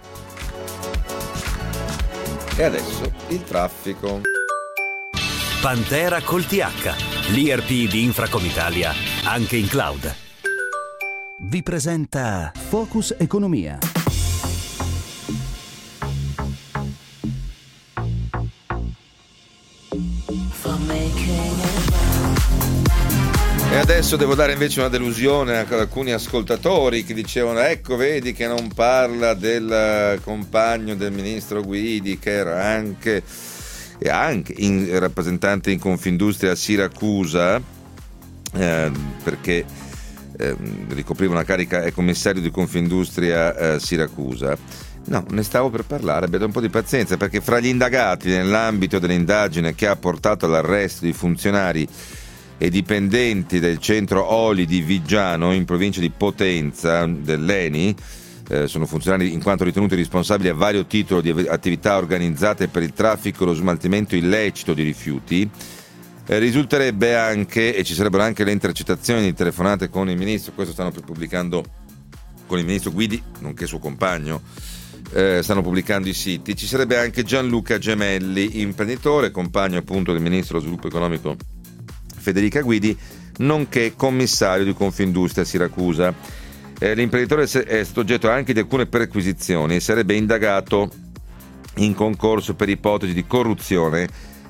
E adesso il traffico. Pantera col T H, l'I R P di Infracom Italia, anche in cloud. Vi presenta Focus Economia. E adesso devo dare invece una delusione ad alcuni ascoltatori che dicevano ecco vedi che non parla del compagno del ministro Guidi che era anche, e anche in, rappresentante in Confindustria a Siracusa eh, perché eh, ricopriva una carica, è commissario di Confindustria a Siracusa. No, ne stavo per parlare, abbiate un po' di pazienza, perché fra gli indagati nell'ambito dell'indagine che ha portato all'arresto di funzionari e dipendenti del centro Oli di Viggiano in provincia di Potenza dell'E N I, eh, sono funzionari in quanto ritenuti responsabili a vario titolo di attività organizzate per il traffico e lo smaltimento illecito di rifiuti, eh, risulterebbe anche, e ci sarebbero anche le intercettazioni di telefonate con il ministro, questo stanno pubblicando con il ministro Guidi, nonché suo compagno, eh, stanno pubblicando i siti, ci sarebbe anche Gianluca Gemelli, imprenditore, compagno appunto del ministro dello sviluppo economico Federica Guidi, nonché commissario di Confindustria a Siracusa. Eh, l'imprenditore è stato oggetto anche di alcune perquisizioni e sarebbe indagato in concorso per ipotesi di corruzione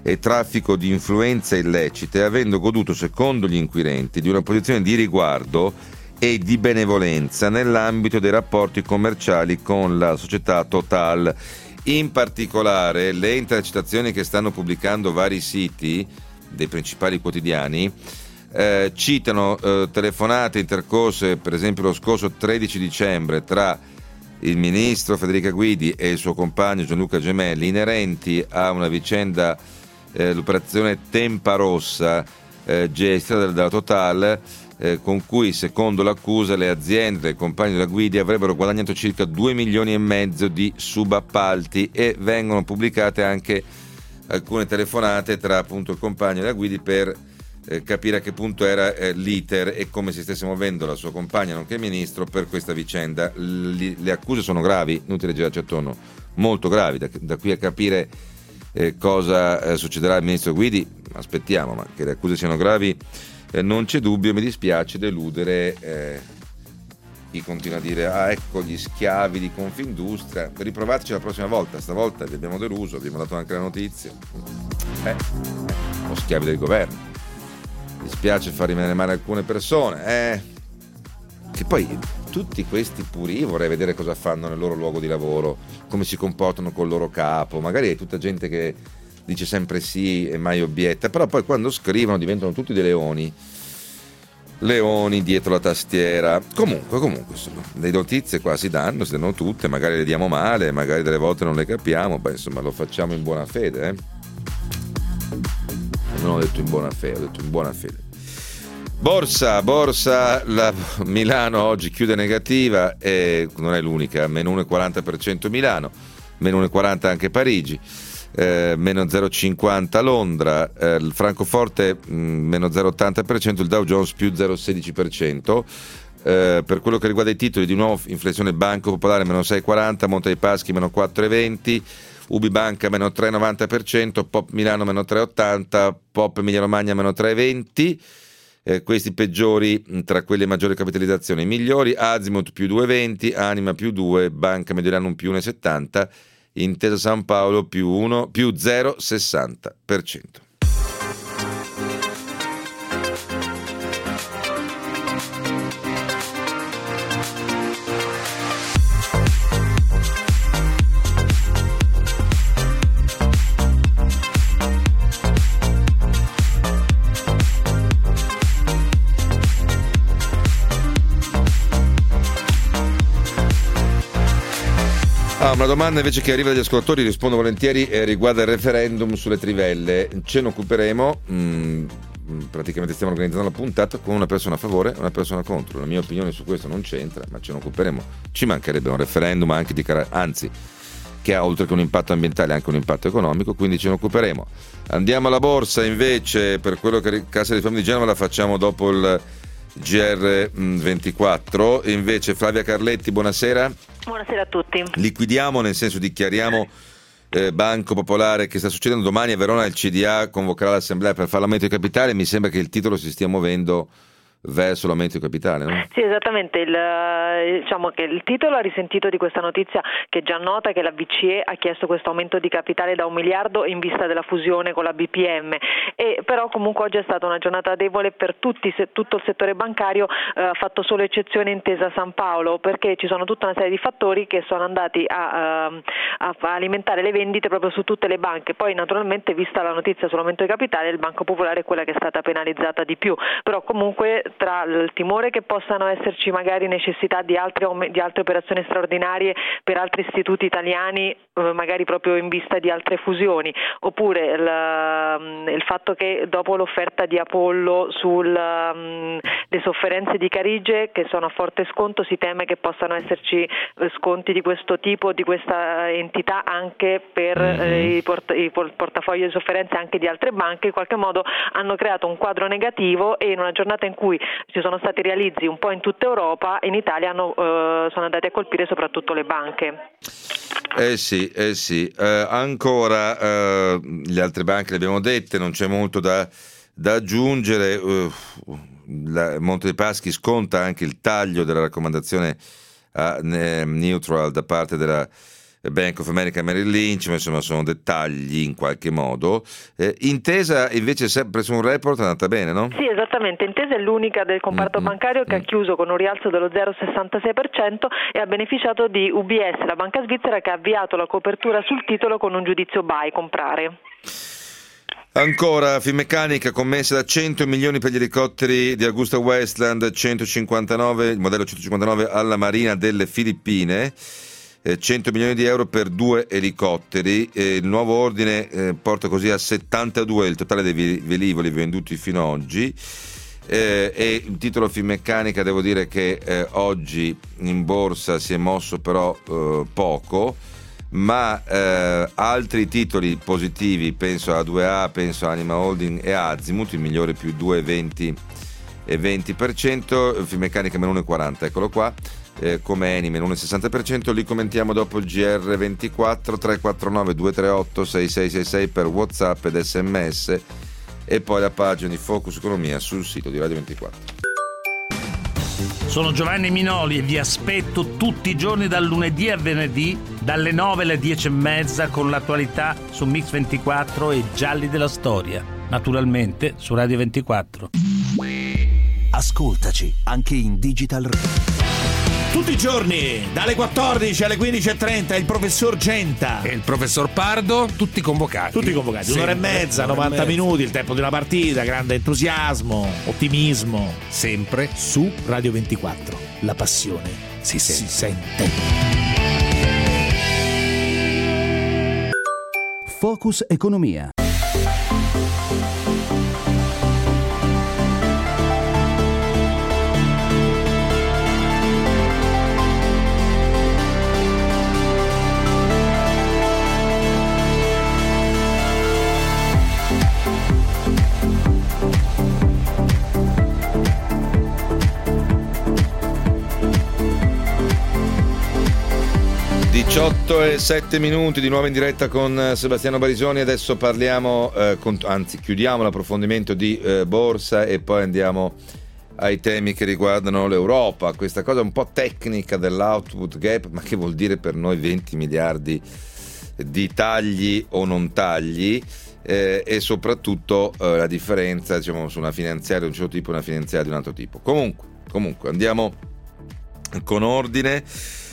e traffico di influenze illecite, avendo goduto, secondo gli inquirenti, di una posizione di riguardo e di benevolenza nell'ambito dei rapporti commerciali con la società Total. In particolare, le intercettazioni che stanno pubblicando vari siti dei principali quotidiani eh, citano eh, telefonate intercorse, per esempio lo scorso tredici dicembre, tra il ministro Federica Guidi e il suo compagno Gianluca Gemelli, inerenti a una vicenda, eh, l'operazione Tempa Rossa, eh, gestita dalla Total, eh, con cui, secondo l'accusa, le aziende del compagno della Guidi avrebbero guadagnato circa due milioni e mezzo di subappalti, e vengono pubblicate anche alcune telefonate tra appunto il compagno della Guidi per eh, capire a che punto era eh, l'iter e come si stesse muovendo la sua compagna, nonché il ministro, per questa vicenda. L- le accuse sono gravi, inutile girarci attorno, molto gravi, da, da qui a capire eh, cosa eh, succederà al ministro Guidi aspettiamo, ma che le accuse siano gravi eh, non c'è dubbio. Mi dispiace deludere eh, chi continua a dire ah ecco gli schiavi di Confindustria, riprovateci la prossima volta, stavolta vi abbiamo deluso, abbiamo dato anche la notizia, eh, eh, o schiavi del governo. Mi dispiace far rimanere male alcune persone, eh, che poi tutti questi puri, vorrei vedere cosa fanno nel loro luogo di lavoro, come si comportano col loro capo, magari è tutta gente che dice sempre sì e mai obietta, però poi quando scrivono diventano tutti dei leoni leoni dietro la tastiera. Comunque comunque insomma, le notizie qua si danno, si danno tutte, magari le diamo male, magari delle volte non le capiamo, beh insomma lo facciamo in buona fede, eh? Non ho detto in buona fede, ho detto in buona fede. Borsa, borsa, la Milano oggi chiude negativa e non è l'unica, meno uno virgola quaranta per cento Milano, meno uno virgola quaranta anche Parigi, eh, meno zero virgola cinquanta Londra, eh, il Francoforte mh, meno zero virgola ottanta per cento, il Dow Jones più zero virgola sedici per cento. Eh, per quello che riguarda i titoli, di nuovo inflazione Banco Popolare meno sei virgola quaranta, Monte dei Paschi meno quattro virgola venti, Ubibanca meno tre virgola novanta per cento, Pop Milano meno tre virgola ottanta, Pop Emilia Romagna meno tre virgola venti. Eh, questi peggiori tra quelle maggiori capitalizzazioni. I migliori: Azimut più due virgola venti, Anima più due, Banca Mediolanum più uno virgola settanta, Intesa San Paolo più uno più zero virgola sessanta per cento. Ah, una domanda invece che arriva dagli ascoltatori, rispondo volentieri, eh, riguarda il referendum sulle trivelle. Ce ne occuperemo, mh, praticamente stiamo organizzando la puntata con una persona a favore e una persona contro. La mia opinione su questo non c'entra, ma ce ne occuperemo. Ci mancherebbe un referendum anche di car- anzi, che ha oltre che un impatto ambientale anche un impatto economico, quindi ce ne occuperemo. Andiamo alla borsa invece, per quello che è Cassa di Risparmio di Genova la facciamo dopo il G R ventiquattro. Invece Flavia Carletti, buonasera. Buonasera a tutti. Liquidiamo, nel senso dichiariamo eh, Banco Popolare, che sta succedendo domani a Verona, il C D A convocherà l'assemblea per fare l'aumento di capitale. Mi sembra che il titolo si stia muovendo verso l'aumento di capitale, no? Sì, esattamente, il, diciamo che il titolo ha risentito di questa notizia che è già nota, che la B C E ha chiesto questo aumento di capitale da un miliardo in vista della fusione con la B P M, e però comunque oggi è stata una giornata debole per tutti, se, tutto il settore bancario, eh, ha fatto solo eccezione Intesa San Paolo, perché ci sono tutta una serie di fattori che sono andati a, a, a alimentare le vendite proprio su tutte le banche. Poi naturalmente, vista la notizia sull'aumento di capitale, il Banco Popolare è quella che è stata penalizzata di più, però comunque tra il timore che possano esserci magari necessità di altre, di altre operazioni straordinarie per altri istituti italiani, magari proprio in vista di altre fusioni, oppure il, il fatto che dopo l'offerta di Apollo sulle sofferenze di Carige, che sono a forte sconto, si teme che possano esserci sconti di questo tipo, di questa entità anche per eh, i, port- i portafogli di sofferenze anche di altre banche. In qualche modo hanno creato un quadro negativo, e in una giornata in cui ci sono stati realizzi un po' in tutta Europa, in Italia hanno, eh, sono andati a colpire soprattutto le banche. Eh sì, eh sì. Eh, ancora eh, le altre banche le abbiamo dette, non c'è molto da, da aggiungere. Uh, la, Monte dei Paschi sconta anche il taglio della raccomandazione a ne, neutral da parte della Bank of America e Merrill Lynch, ma insomma sono dettagli in qualche modo. Eh, Intesa invece sempre su un report è andata bene, no? Sì, esattamente. Intesa è l'unica del comparto mm-hmm. bancario che mm. ha chiuso con un rialzo dello zero virgola sessantasei per cento e ha beneficiato di U B S, la banca svizzera, che ha avviato la copertura sul titolo con un giudizio buy, comprare. Ancora, Finmeccanica, commessa da cento milioni per gli elicotteri di Augusta Westland, centocinquantanove, il modello centocinquantanove alla Marina delle Filippine. cento milioni di euro per due elicotteri. Eh, il nuovo ordine eh, porta così a settantadue il totale dei velivoli venduti fino ad oggi. Eh, e il titolo Finmeccanica, devo dire che eh, oggi in borsa si è mosso però eh, poco, ma eh, altri titoli positivi, penso a due A, penso a Anima Holding e Azimut, il migliore più due virgola venti per cento, Finmeccanica meno uno virgola quaranta, eccolo qua. Eh, come Eni meno uno virgola sessanta per cento. Li commentiamo dopo il G R ventiquattro. Tre quattro nove due tre otto sei sei sei sei per WhatsApp ed sms, e poi la pagina di Focus Economia sul sito di Radio ventiquattro. Sono Giovanni Minoli e vi aspetto tutti i giorni dal lunedì a venerdì dalle nove alle dieci e mezza con l'attualità su Mix ventiquattro e Gialli della Storia, naturalmente su Radio ventiquattro. Ascoltaci anche in digital. Tutti i giorni, dalle quattordici alle quindici e trenta, il professor Genta e il professor Pardo, tutti convocati. Tutti convocati, Sempre. un'ora e mezza, novanta minuti, il tempo di una partita, grande entusiasmo, ottimismo. Sempre su Radio ventiquattro. La passione si sente. Si sente. Focus Economia. diciotto e sette minuti di nuovo in diretta con Sebastiano Barisoni. Adesso parliamo, eh, con, anzi chiudiamo l'approfondimento di eh, borsa e poi andiamo ai temi che riguardano l'Europa. Questa cosa un po' tecnica dell'output gap, ma che vuol dire per noi venti miliardi di tagli o non tagli, eh, e soprattutto eh, la differenza, diciamo, su una finanziaria di un certo tipo e una finanziaria di un altro tipo. Comunque, comunque andiamo con ordine.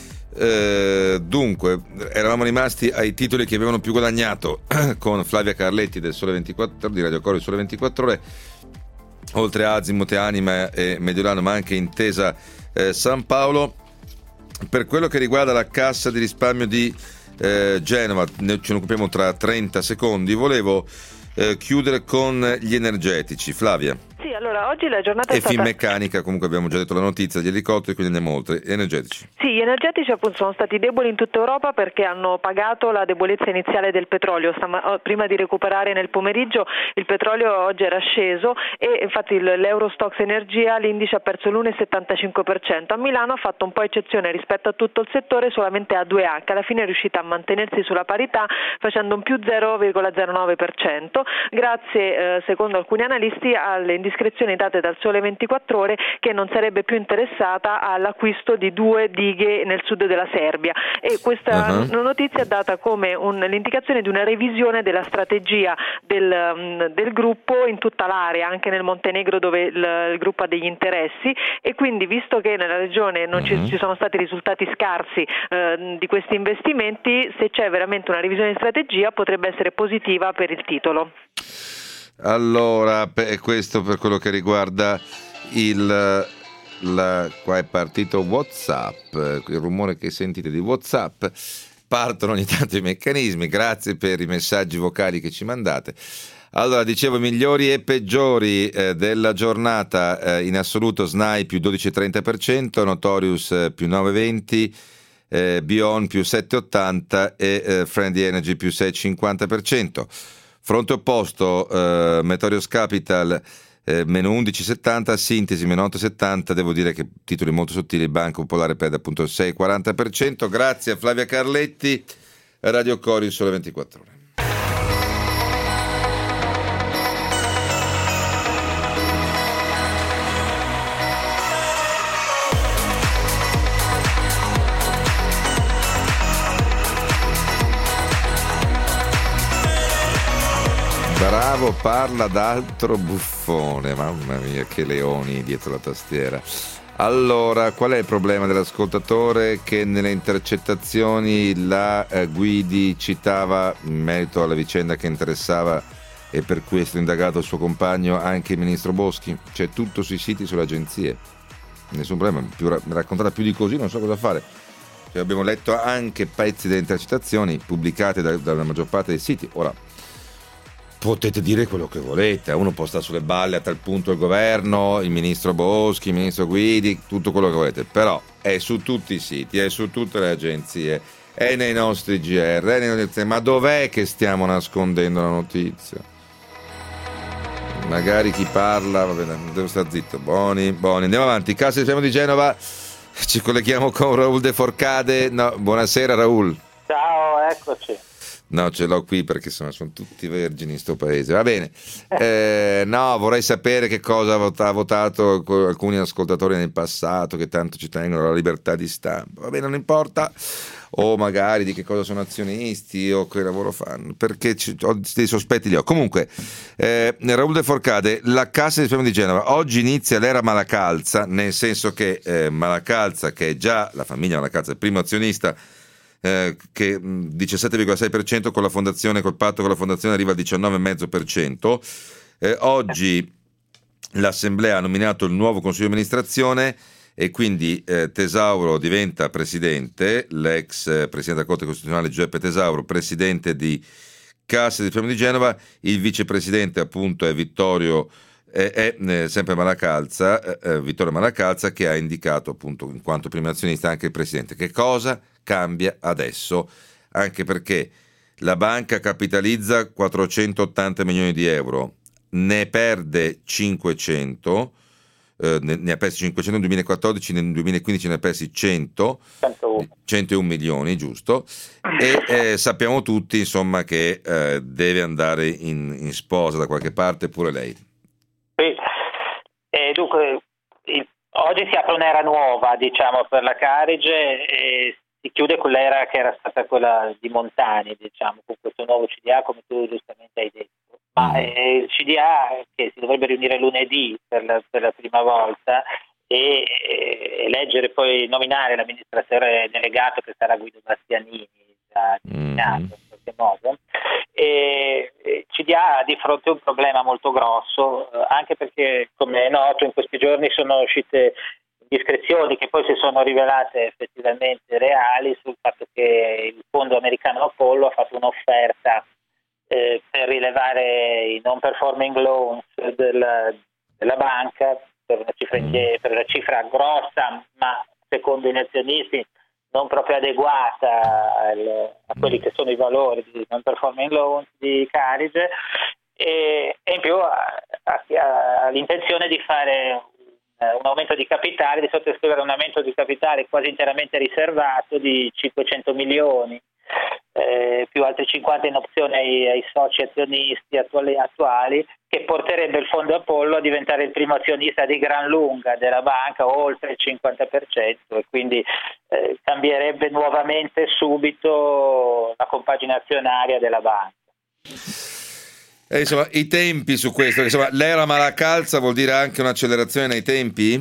Uh, dunque, eravamo rimasti ai titoli che avevano più guadagnato con Flavia Carletti del Sole ventiquattro, di Radio Coro Sole ventiquattro Ore, oltre a Azimut e Anima e Mediolano, ma anche Intesa eh, San Paolo. Per quello che riguarda la cassa di risparmio di eh, Genova, ne, ce ne occupiamo tra trenta secondi. Volevo eh, chiudere con gli energetici. Flavia. Sì, allora oggi la giornata è e stata... Finmeccanica, comunque abbiamo già detto la notizia, gli elicotteri, quindi andiamo oltre. Energetici. Sì, gli energetici appunto sono stati deboli in tutta Europa perché hanno pagato la debolezza iniziale del petrolio. Stam- prima di recuperare nel pomeriggio il petrolio oggi era sceso e infatti l'Eurostoxx Energia, l'indice ha perso l'uno virgola settantacinque per cento. A Milano ha fatto un po' eccezione rispetto a tutto il settore solamente A due H, alla fine è riuscita a mantenersi sulla parità facendo un più zero virgola zero nove per cento grazie, eh, secondo alcuni analisti, alle indiscrezioni date dal Sole ventiquattro Ore che non sarebbe più interessata all'acquisto di due dighe nel sud della Serbia, e questa uh-huh. notizia è data come un, l'indicazione di una revisione della strategia del, del gruppo in tutta l'area, anche nel Montenegro dove il, il gruppo ha degli interessi, e quindi visto che nella regione non uh-huh. ci, ci sono stati risultati scarsi eh, di questi investimenti, se c'è veramente una revisione di strategia potrebbe essere positiva per il titolo. Allora, per questo per quello che riguarda il la, qua è partito WhatsApp, il rumore che sentite di WhatsApp, partono ogni tanto i meccanismi. Grazie per i messaggi vocali che ci mandate. Allora, dicevo, migliori e peggiori eh, della giornata, eh, in assoluto S N A I più dodici virgola trenta per cento, Notorious eh, più nove virgola venti, eh, Bion più sette virgola ottanta e eh, Friendly Energy più sei virgola cinquanta per cento. Fronte opposto, eh, Meteorios Capital eh, meno undici virgola settanta, Sintesi meno otto virgola settanta, devo dire che titoli molto sottili, Banco Popolare perde appunto il sei virgola quaranta per cento. Grazie a Flavia Carletti, Radio Cori Sole ventiquattro Ore. bravo, parla d'altro buffone. Mamma mia, che leoni dietro la tastiera. Allora, qual è il problema dell'ascoltatore che nelle intercettazioni la eh, Guidi citava, in merito alla vicenda che interessava e per cui è stato indagato il suo compagno, anche il ministro Boschi? C'è tutto sui siti, sulle agenzie. Nessun problema, più, raccontata più di così non so cosa fare. Cioè, abbiamo letto anche pezzi delle intercettazioni pubblicate da, dalla maggior parte dei siti. Ora, potete dire quello che volete, uno può stare sulle balle a tal punto il governo, il ministro Boschi, il ministro Guidi, tutto quello che volete, però è su tutti i siti, è su tutte le agenzie, è nei nostri G R, è nei nostri... ma dov'è che stiamo nascondendo la notizia? Magari chi parla, va bene, devo stare zitto. Buoni, buoni, andiamo avanti. Cassa di Fiamma di Genova, ci colleghiamo con Raul De Forcade. No, buonasera Raul. Ciao, eccoci. No, ce l'ho qui perché sono, sono tutti vergini in sto paese. Va bene. Eh, no, vorrei sapere che cosa ha votato alcuni ascoltatori nel passato che tanto ci tengono alla libertà di stampa. Va bene, non importa. O magari di che cosa sono azionisti o che lavoro fanno, perché ci, ho dei sospetti li ho. Comunque, eh, Raul De Forcade, la Cassa di Fiamma di Genova oggi inizia l'era Malacalza, nel senso che eh, Malacalza, che è già la famiglia Malacalza, il primo azionista, eh, che diciassette virgola sei per cento con la fondazione, col patto con la fondazione arriva al diciannove virgola cinque per cento. Eh, oggi l'Assemblea ha nominato il nuovo consiglio di amministrazione e quindi eh, Tesauro diventa presidente, l'ex eh, presidente della Corte Costituzionale Giuseppe Tesauro, presidente di Cassa di Fiamma di Genova, il vicepresidente appunto è Vittorio, eh, è eh, sempre Malacalza, eh, Vittorio Malacalza, che ha indicato appunto in quanto primo azionista anche il presidente. Che cosa cambia adesso? Anche perché la banca capitalizza quattrocentottanta milioni di euro, ne perde cinquecento, Uh, ne, ne ha persi cinquecento nel duemilaquattordici, nel duemilaquindici ne ha persi cento, centouno milioni, giusto, e eh, sappiamo tutti insomma che eh, deve andare in, in sposa da qualche parte pure lei. Sì. E dunque il, oggi si apre un'era nuova, diciamo, per la Carige e si chiude quell'era che era stata quella di Montani, diciamo, con questo nuovo C D A, come tu giustamente hai detto. Ma eh, il C D A che si dovrebbe riunire lunedì per la, per la prima volta e eh, eleggere poi nominare l'amministratore delegato che sarà Guido Bastianini, già designato in qualche modo, e, e C D A ha di fronte un problema molto grosso, eh, anche perché, come è noto, in questi giorni sono uscite indiscrezioni che poi si sono rivelate effettivamente reali sul fatto che il fondo americano Apollo ha fatto un'offerta Eh, per rilevare i non performing loans della, della banca per una cifra, per una cifra grossa, ma secondo i azionisti non proprio adeguata al, a quelli che sono i valori di non performing loans di Carige, e, e in più ha, ha, ha l'intenzione di fare un, un aumento di capitale, di sottoscrivere un aumento di capitale quasi interamente riservato di cinquecento milioni. Eh, più altri cinquanta in opzione ai, ai soci azionisti attuali, attuali, che porterebbe il fondo Apollo a diventare il primo azionista di gran lunga della banca, oltre il cinquanta per cento, e quindi eh, cambierebbe nuovamente subito la compagine azionaria della banca. Eh, insomma, i tempi su questo, insomma, l'era Malacalza vuol dire anche un'accelerazione nei tempi?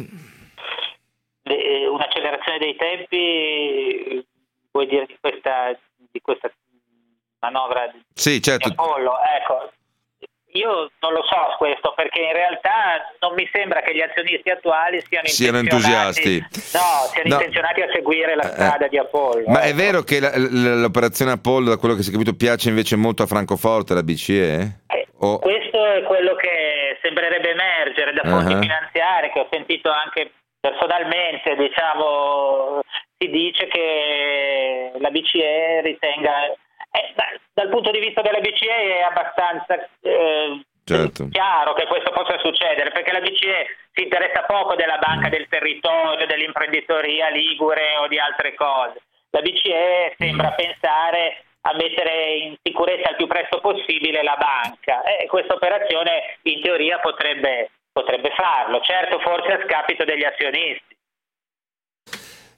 Le, un'accelerazione dei tempi vuoi dire di questa di questa manovra di, sì, certo. di Apollo? Ecco, io non lo so questo, perché in realtà non mi sembra che gli azionisti attuali siano, siano entusiasti, no, siano no. intenzionati a seguire la strada eh, di Apollo. Ma ecco. È vero che la, l'operazione Apollo, da quello che si è capito, piace invece molto a Francoforte, la B C E? Eh, oh. Questo è quello che sembrerebbe emergere da fonti uh-huh. finanziarie, che ho sentito anche personalmente, diciamo. Si dice che la B C E ritenga, eh, dal punto di vista della B C E è abbastanza eh, certo. chiaro che questo possa succedere, perché la B C E si interessa poco della banca del territorio, dell'imprenditoria ligure o di altre cose. La B C E sembra pensare a mettere in sicurezza il più presto possibile la banca, e questa operazione in teoria potrebbe, potrebbe farlo, certo forse a scapito degli azionisti.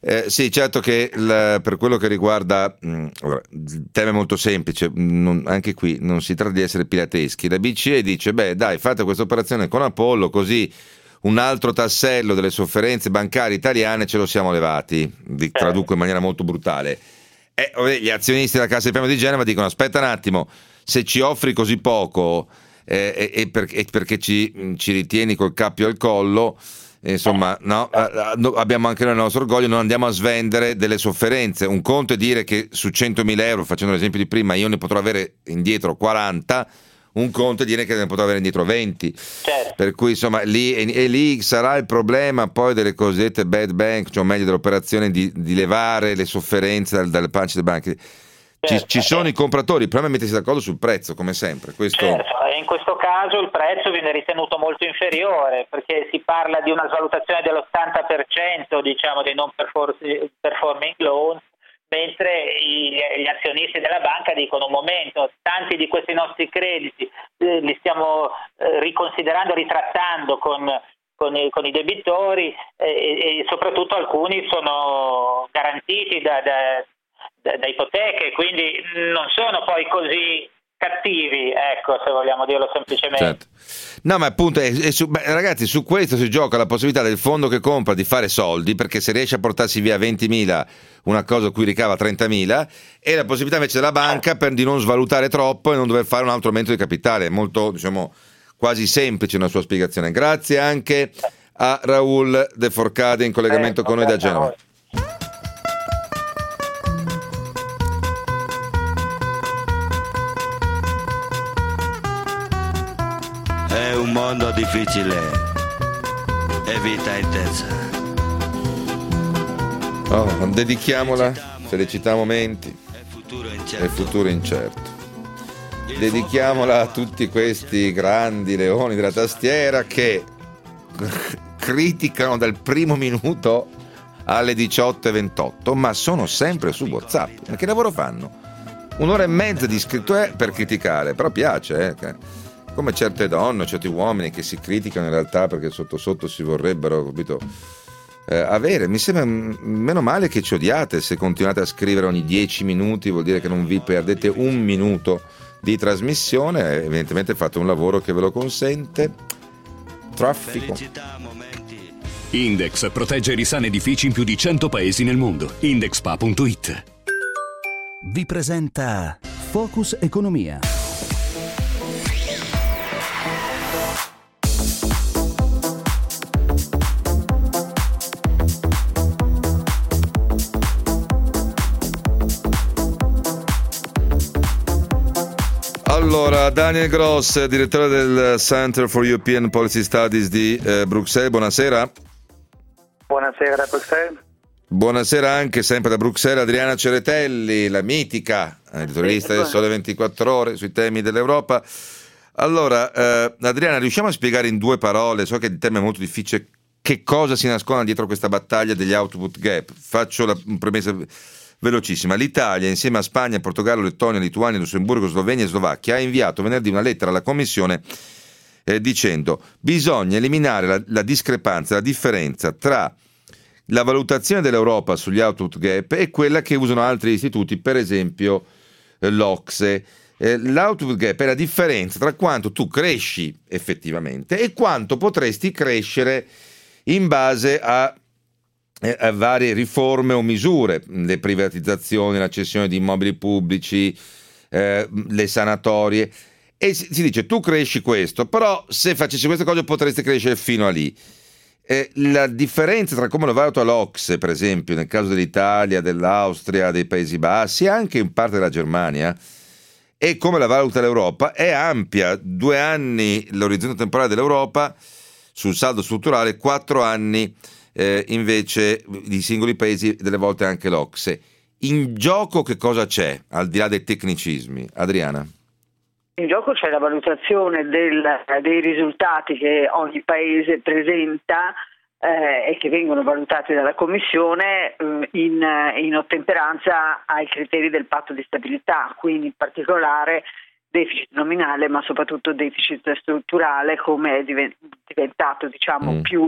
Eh, sì, certo che il, per quello che riguarda mh, allora, il tema è molto semplice, non, anche qui non si tratta di essere pilateschi. La B C E dice, beh dai, fate questa operazione con Apollo, così un altro tassello delle sofferenze bancarie italiane ce lo siamo levati. Vi traduco in maniera molto brutale. E eh, gli azionisti della Cassa di Prima di Genova dicono, aspetta un attimo, se ci offri così poco eh, e, per, e perché ci, ci ritieni col cappio al collo, insomma, no, abbiamo anche noi il nostro orgoglio, non andiamo a svendere delle sofferenze. Un conto è dire che su centomila euro, facendo l'esempio di prima, io ne potrò avere indietro quaranta, un conto è dire che ne potrò avere indietro venti. Certo. Per cui insomma lì e, e lì sarà il problema poi delle cosiddette bad bank, cioè meglio dell'operazione di, di levare le sofferenze dal, dalle pance delle banche. Ci, certo. Ci sono i compratori, il problema è mettersi d'accordo sul prezzo, come sempre. Questo... Certo, e in questo caso il prezzo viene ritenuto molto inferiore, perché si parla di una svalutazione dell'ottanta per cento, diciamo, dei non performing loans, mentre i, gli azionisti della banca dicono, un momento, tanti di questi nostri crediti eh, li stiamo eh, riconsiderando, ritrattando con, con, i, con i debitori eh, e soprattutto alcuni sono garantiti da, da da ipoteche, quindi non sono poi così cattivi, ecco, se vogliamo dirlo semplicemente. Certo. No, ma appunto è, è su, beh, ragazzi, su questo si gioca la possibilità del fondo che compra di fare soldi, perché se riesce a portarsi via ventimila una cosa a cui ricava trentamila, e la possibilità invece della banca per di non svalutare troppo e non dover fare un altro aumento di capitale. È molto, diciamo, quasi semplice una sua spiegazione. Grazie anche a Raul De Forcade in collegamento eh, con noi da Genova. È un mondo difficile e vita intensa. Oh, dedichiamola, felicità momenti e futuro incerto. Dedichiamola a tutti questi grandi leoni della tastiera che criticano dal primo minuto alle diciotto e ventotto, ma sono sempre su WhatsApp. Ma che lavoro fanno? Un'ora e mezza di scritto è per criticare, però piace, eh. Come certe donne, certi uomini che si criticano in realtà perché sotto sotto si vorrebbero, capito, eh, avere. Mi sembra m- meno male che ci odiate. Se continuate a scrivere ogni dieci minuti vuol dire che non vi perdete un minuto di trasmissione. Evidentemente fate un lavoro che ve lo consente. Traffico. Index protegge risane edifici in più di cento paesi nel mondo. Indexpa punto it vi presenta Focus Economia. Allora, Daniel Gross, direttore del Center for European Policy Studies di eh, Bruxelles, buonasera. Buonasera da Bruxelles. Buonasera anche, sempre da Bruxelles, Adriana Ceretelli, la mitica editorialista del Sole ventiquattro Ore sui temi dell'Europa. Allora, eh, Adriana, riusciamo a spiegare in due parole, so che il tema è molto difficile, che cosa si nasconde dietro questa battaglia degli output gap? Faccio la premessa velocissima. L'Italia, insieme a Spagna, Portogallo, Lettonia, Lituania, Lussemburgo, Slovenia e Slovacchia, ha inviato venerdì una lettera alla Commissione eh, dicendo bisogna eliminare la, la discrepanza, la differenza tra la valutazione dell'Europa sugli output gap e quella che usano altri istituti, per esempio eh, l'O C S E. Eh, l'output gap è la differenza tra quanto tu cresci effettivamente e quanto potresti crescere in base a a varie riforme o misure, le privatizzazioni, la cessione di immobili pubblici, eh, le sanatorie, e si, si dice tu cresci questo, però se facessi queste cose potresti crescere fino a lì. Eh, la differenza tra come lo valuta l'O C S E, per esempio, nel caso dell'Italia, dell'Austria, dei Paesi Bassi, anche in parte della Germania, e come la valuta l'Europa è ampia. Due anni l'orizzonte temporale dell'Europa sul saldo strutturale, quattro anni Eh, invece di singoli paesi, delle volte anche l'O C S E. In gioco che cosa c'è, al di là dei tecnicismi? Adriana? In gioco c'è la valutazione del, dei risultati che ogni paese presenta eh, e che vengono valutati dalla Commissione eh, in, in ottemperanza ai criteri del patto di stabilità, quindi in particolare deficit nominale ma soprattutto deficit strutturale, come è diventato diciamo mm. più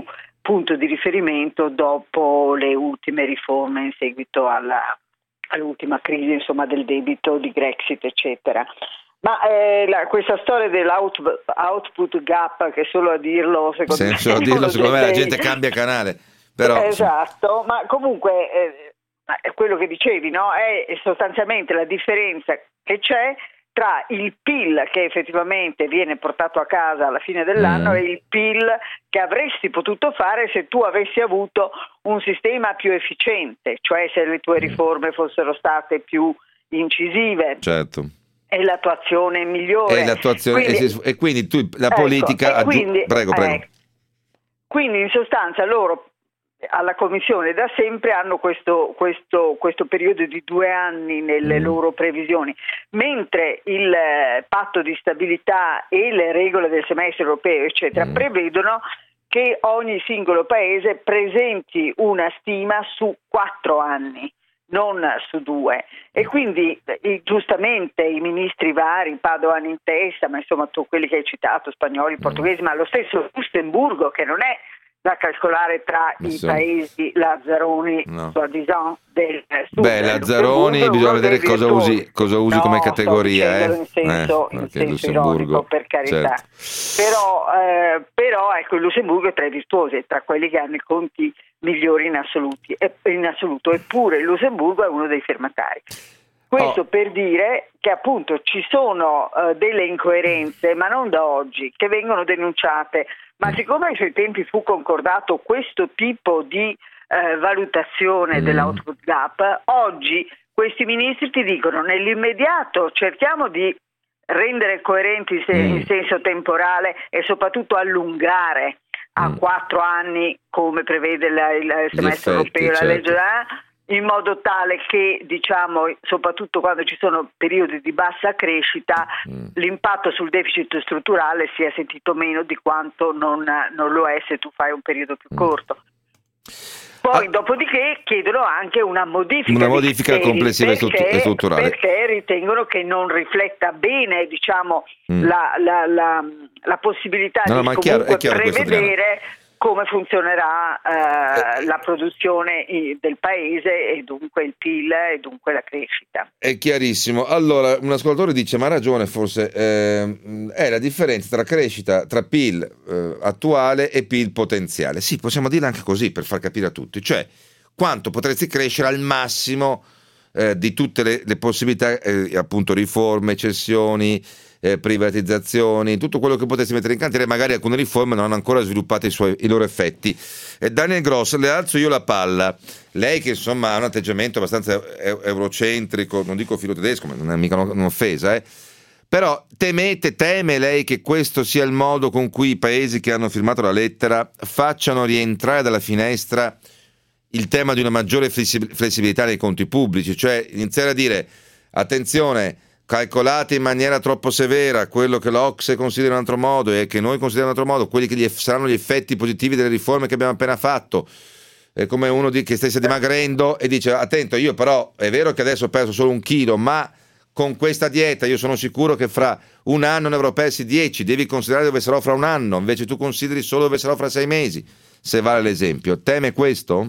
punto di riferimento dopo le ultime riforme in seguito alla, all'ultima crisi, insomma, del debito, di Grexit, eccetera. Ma eh, la, questa storia dell'output gap, che solo a dirlo, secondo Senso me, a dirlo, secondo me la gente cambia canale. Però, esatto, sì. Ma comunque eh, è quello che dicevi, no? È sostanzialmente la differenza che c'è tra il P I L che effettivamente viene portato a casa alla fine dell'anno mm. e il P I L che avresti potuto fare se tu avessi avuto un sistema più efficiente, cioè se le tue riforme fossero state più incisive. Certo. E l'attuazione migliore. E, l'attuazione, quindi, e, e quindi tu la ecco, politica... Aggiu- quindi, prego, prego. Eh, quindi in sostanza loro alla Commissione da sempre hanno questo, questo, questo periodo di due anni nelle mm. loro previsioni, mentre il eh, patto di stabilità e le regole del semestre europeo, eccetera, mm. prevedono che ogni singolo paese presenti una stima su quattro anni, non su due, e quindi eh, giustamente i ministri vari, Padoan in testa, ma insomma tu quelli che hai citato, spagnoli, portoghesi, ma lo stesso Lussemburgo, che non è da calcolare tra i so. paesi Lazzaroni, no. soi-disant del sud. Beh, Lazzaroni bisogna vedere cosa usi, cosa usi no, come categoria, eh? in senso, eh, in senso ironico, per carità. Certo. Però, eh, però ecco, il Lussemburgo è tra i virtuosi, è tra quelli che hanno i conti migliori in, assoluti, in assoluto, eppure il Lussemburgo è uno dei firmatari. Questo oh. per dire che appunto ci sono uh, delle incoerenze, ma non da oggi, che vengono denunciate, ma siccome ai suoi tempi fu concordato questo tipo di uh, valutazione mm. dell'output gap, oggi questi ministri ti dicono nell'immediato cerchiamo di rendere coerenti in, mm. in senso temporale e soprattutto allungare a mm. quattro anni, come prevede la, il semestre effetti, europeo, certo. la legge da in modo tale che, diciamo, soprattutto quando ci sono periodi di bassa crescita, mm. l'impatto sul deficit strutturale sia sentito meno di quanto non, non lo è se tu fai un periodo più corto. Poi, ah. dopodiché, chiedono anche una modifica, una modifica complessiva perché, e strutturale. Perché ritengono che non rifletta bene, diciamo, mm. la, la, la, la possibilità no, di no, comunque è chiaro, è chiaro prevedere come funzionerà eh, eh, la produzione del paese e dunque il P I L e dunque la crescita. È chiarissimo. Allora, un ascoltatore dice, ma ha ragione forse, eh, è la differenza tra crescita, tra P I L eh, attuale e P I L potenziale. Sì, possiamo dirla anche così per far capire a tutti, cioè quanto potresti crescere al massimo eh, di tutte le, le possibilità, eh, appunto riforme, cessioni, Eh, privatizzazioni, tutto quello che potessi mettere in cantiere, magari alcune riforme non hanno ancora sviluppato i, suoi, i loro effetti. E Daniel Gross, le alzo io la palla, lei che insomma ha un atteggiamento abbastanza eurocentrico, non dico filo tedesco, ma non è mica un'offesa, eh? Però temete, teme lei che questo sia il modo con cui i paesi che hanno firmato la lettera facciano rientrare dalla finestra il tema di una maggiore flessibilità nei conti pubblici, cioè iniziare a dire attenzione, calcolate in maniera troppo severa quello che l'O C S E considera in un altro modo e che noi consideriamo in un altro modo, quelli che gli saranno gli effetti positivi delle riforme che abbiamo appena fatto. È come uno di, che stesse dimagrendo e dice attento, io però è vero che adesso ho perso solo un chilo, ma con questa dieta io sono sicuro che fra un anno ne avrò persi dieci, devi considerare dove sarò fra un anno, invece tu consideri solo dove sarò fra sei mesi, se vale l'esempio. Teme questo?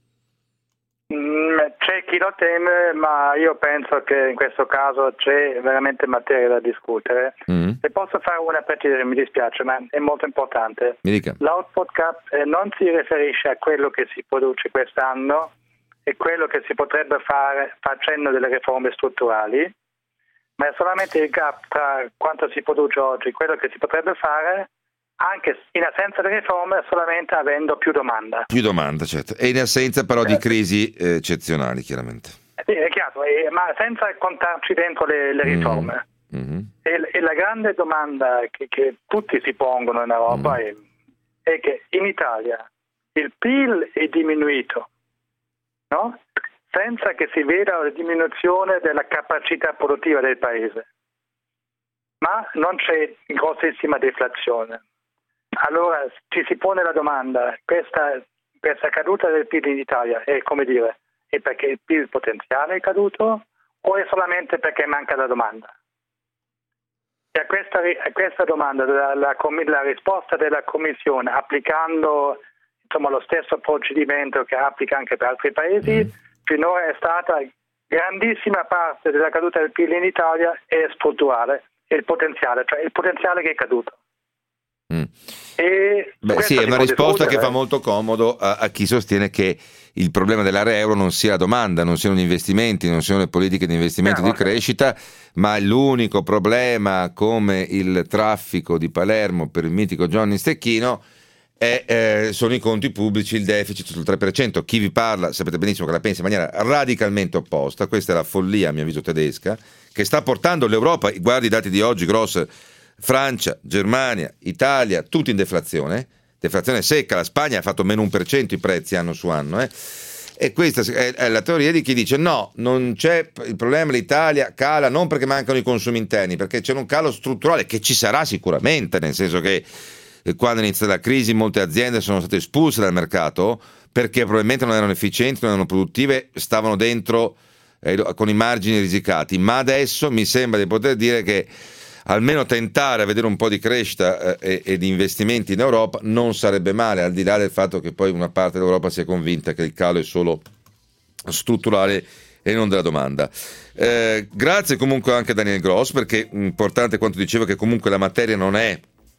C'è chi lo teme, ma io penso che in questo caso c'è veramente materia da discutere. Mm. Se posso fare una precisione, mi dispiace, ma è molto importante. Mi dica. L'output gap eh, non si riferisce a quello che si produce quest'anno e quello che si potrebbe fare facendo delle riforme strutturali, ma è solamente il gap tra quanto si produce oggi e quello che si potrebbe fare anche in assenza di riforme, solamente avendo più domanda. Più domanda, certo. E in assenza però di crisi eh, eccezionali, chiaramente. Sì, è chiaro, eh, ma senza contarci dentro le, le riforme. Mm-hmm. E, e la grande domanda che, che tutti si pongono in Europa mm. è, è che in Italia il P I L è diminuito, no? Senza che si veda una diminuzione della capacità produttiva del paese. Ma non c'è grossissima deflazione. Allora ci si pone la domanda, questa, questa caduta del P I L in Italia è come dire, è perché il P I L potenziale è caduto o è solamente perché manca la domanda? E a questa, a questa domanda la, la, la risposta della Commissione applicando insomma, lo stesso procedimento che applica anche per altri paesi. Mm. Finora è stata grandissima parte della caduta del P I L in Italia è strutturale, è il potenziale, cioè il potenziale che è caduto. Mm. E Beh, sì, è una risposta che fa molto comodo a, a chi sostiene che il problema dell'area euro non sia la domanda, non siano gli investimenti, non siano le politiche di investimento e di crescita, ma l'unico problema, come il traffico di Palermo per il mitico Johnny Stecchino, è, eh, sono i conti pubblici, il deficit sul tre per cento. Chi vi parla sapete benissimo che la pensa in maniera radicalmente opposta. Questa è la follia, a mio avviso, tedesca, che sta portando l'Europa, guardi i dati di oggi, Gross, Francia, Germania, Italia, tutti in deflazione, deflazione secca. La Spagna ha fatto meno un per cento i prezzi anno su anno, eh. E questa è la teoria di chi dice no, non c'è il problema, l'Italia cala non perché mancano i consumi interni, perché c'è un calo strutturale che ci sarà sicuramente, nel senso che quando inizia la crisi molte aziende sono state espulse dal mercato perché probabilmente non erano efficienti, non erano produttive, stavano dentro eh, con i margini risicati, ma adesso mi sembra di poter dire che almeno tentare a vedere un po' di crescita eh, e, e di investimenti in Europa non sarebbe male, al di là del fatto che poi una parte dell'Europa sia convinta che il calo è solo strutturale e non della domanda. Eh, grazie comunque anche a Daniel Gross, perché è importante quanto dicevo, che comunque la materia non è,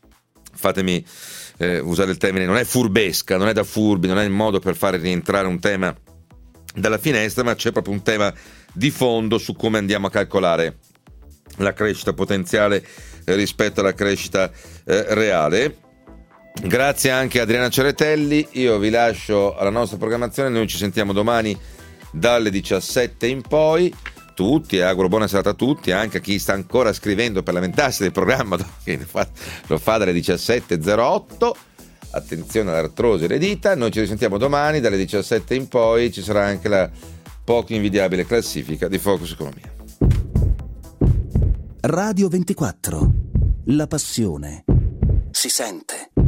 fatemi eh, usare il termine, non è furbesca, non è da furbi, non è il modo per fare rientrare un tema dalla finestra, ma c'è proprio un tema di fondo su come andiamo a calcolare la crescita potenziale rispetto alla crescita eh, reale. Grazie anche a Adriana Ceretelli. Io vi lascio alla nostra programmazione, noi ci sentiamo domani dalle diciassette in poi. Tutti, e auguro buona serata a tutti, anche a chi sta ancora scrivendo per lamentarsi del programma che lo fa dalle diciassette e zero otto. Attenzione all'artrosi e le dita. Noi ci risentiamo domani dalle diciassette in poi, ci sarà anche la poco invidiabile classifica di Focus Economia. Radio ventiquattro, la passione si sente.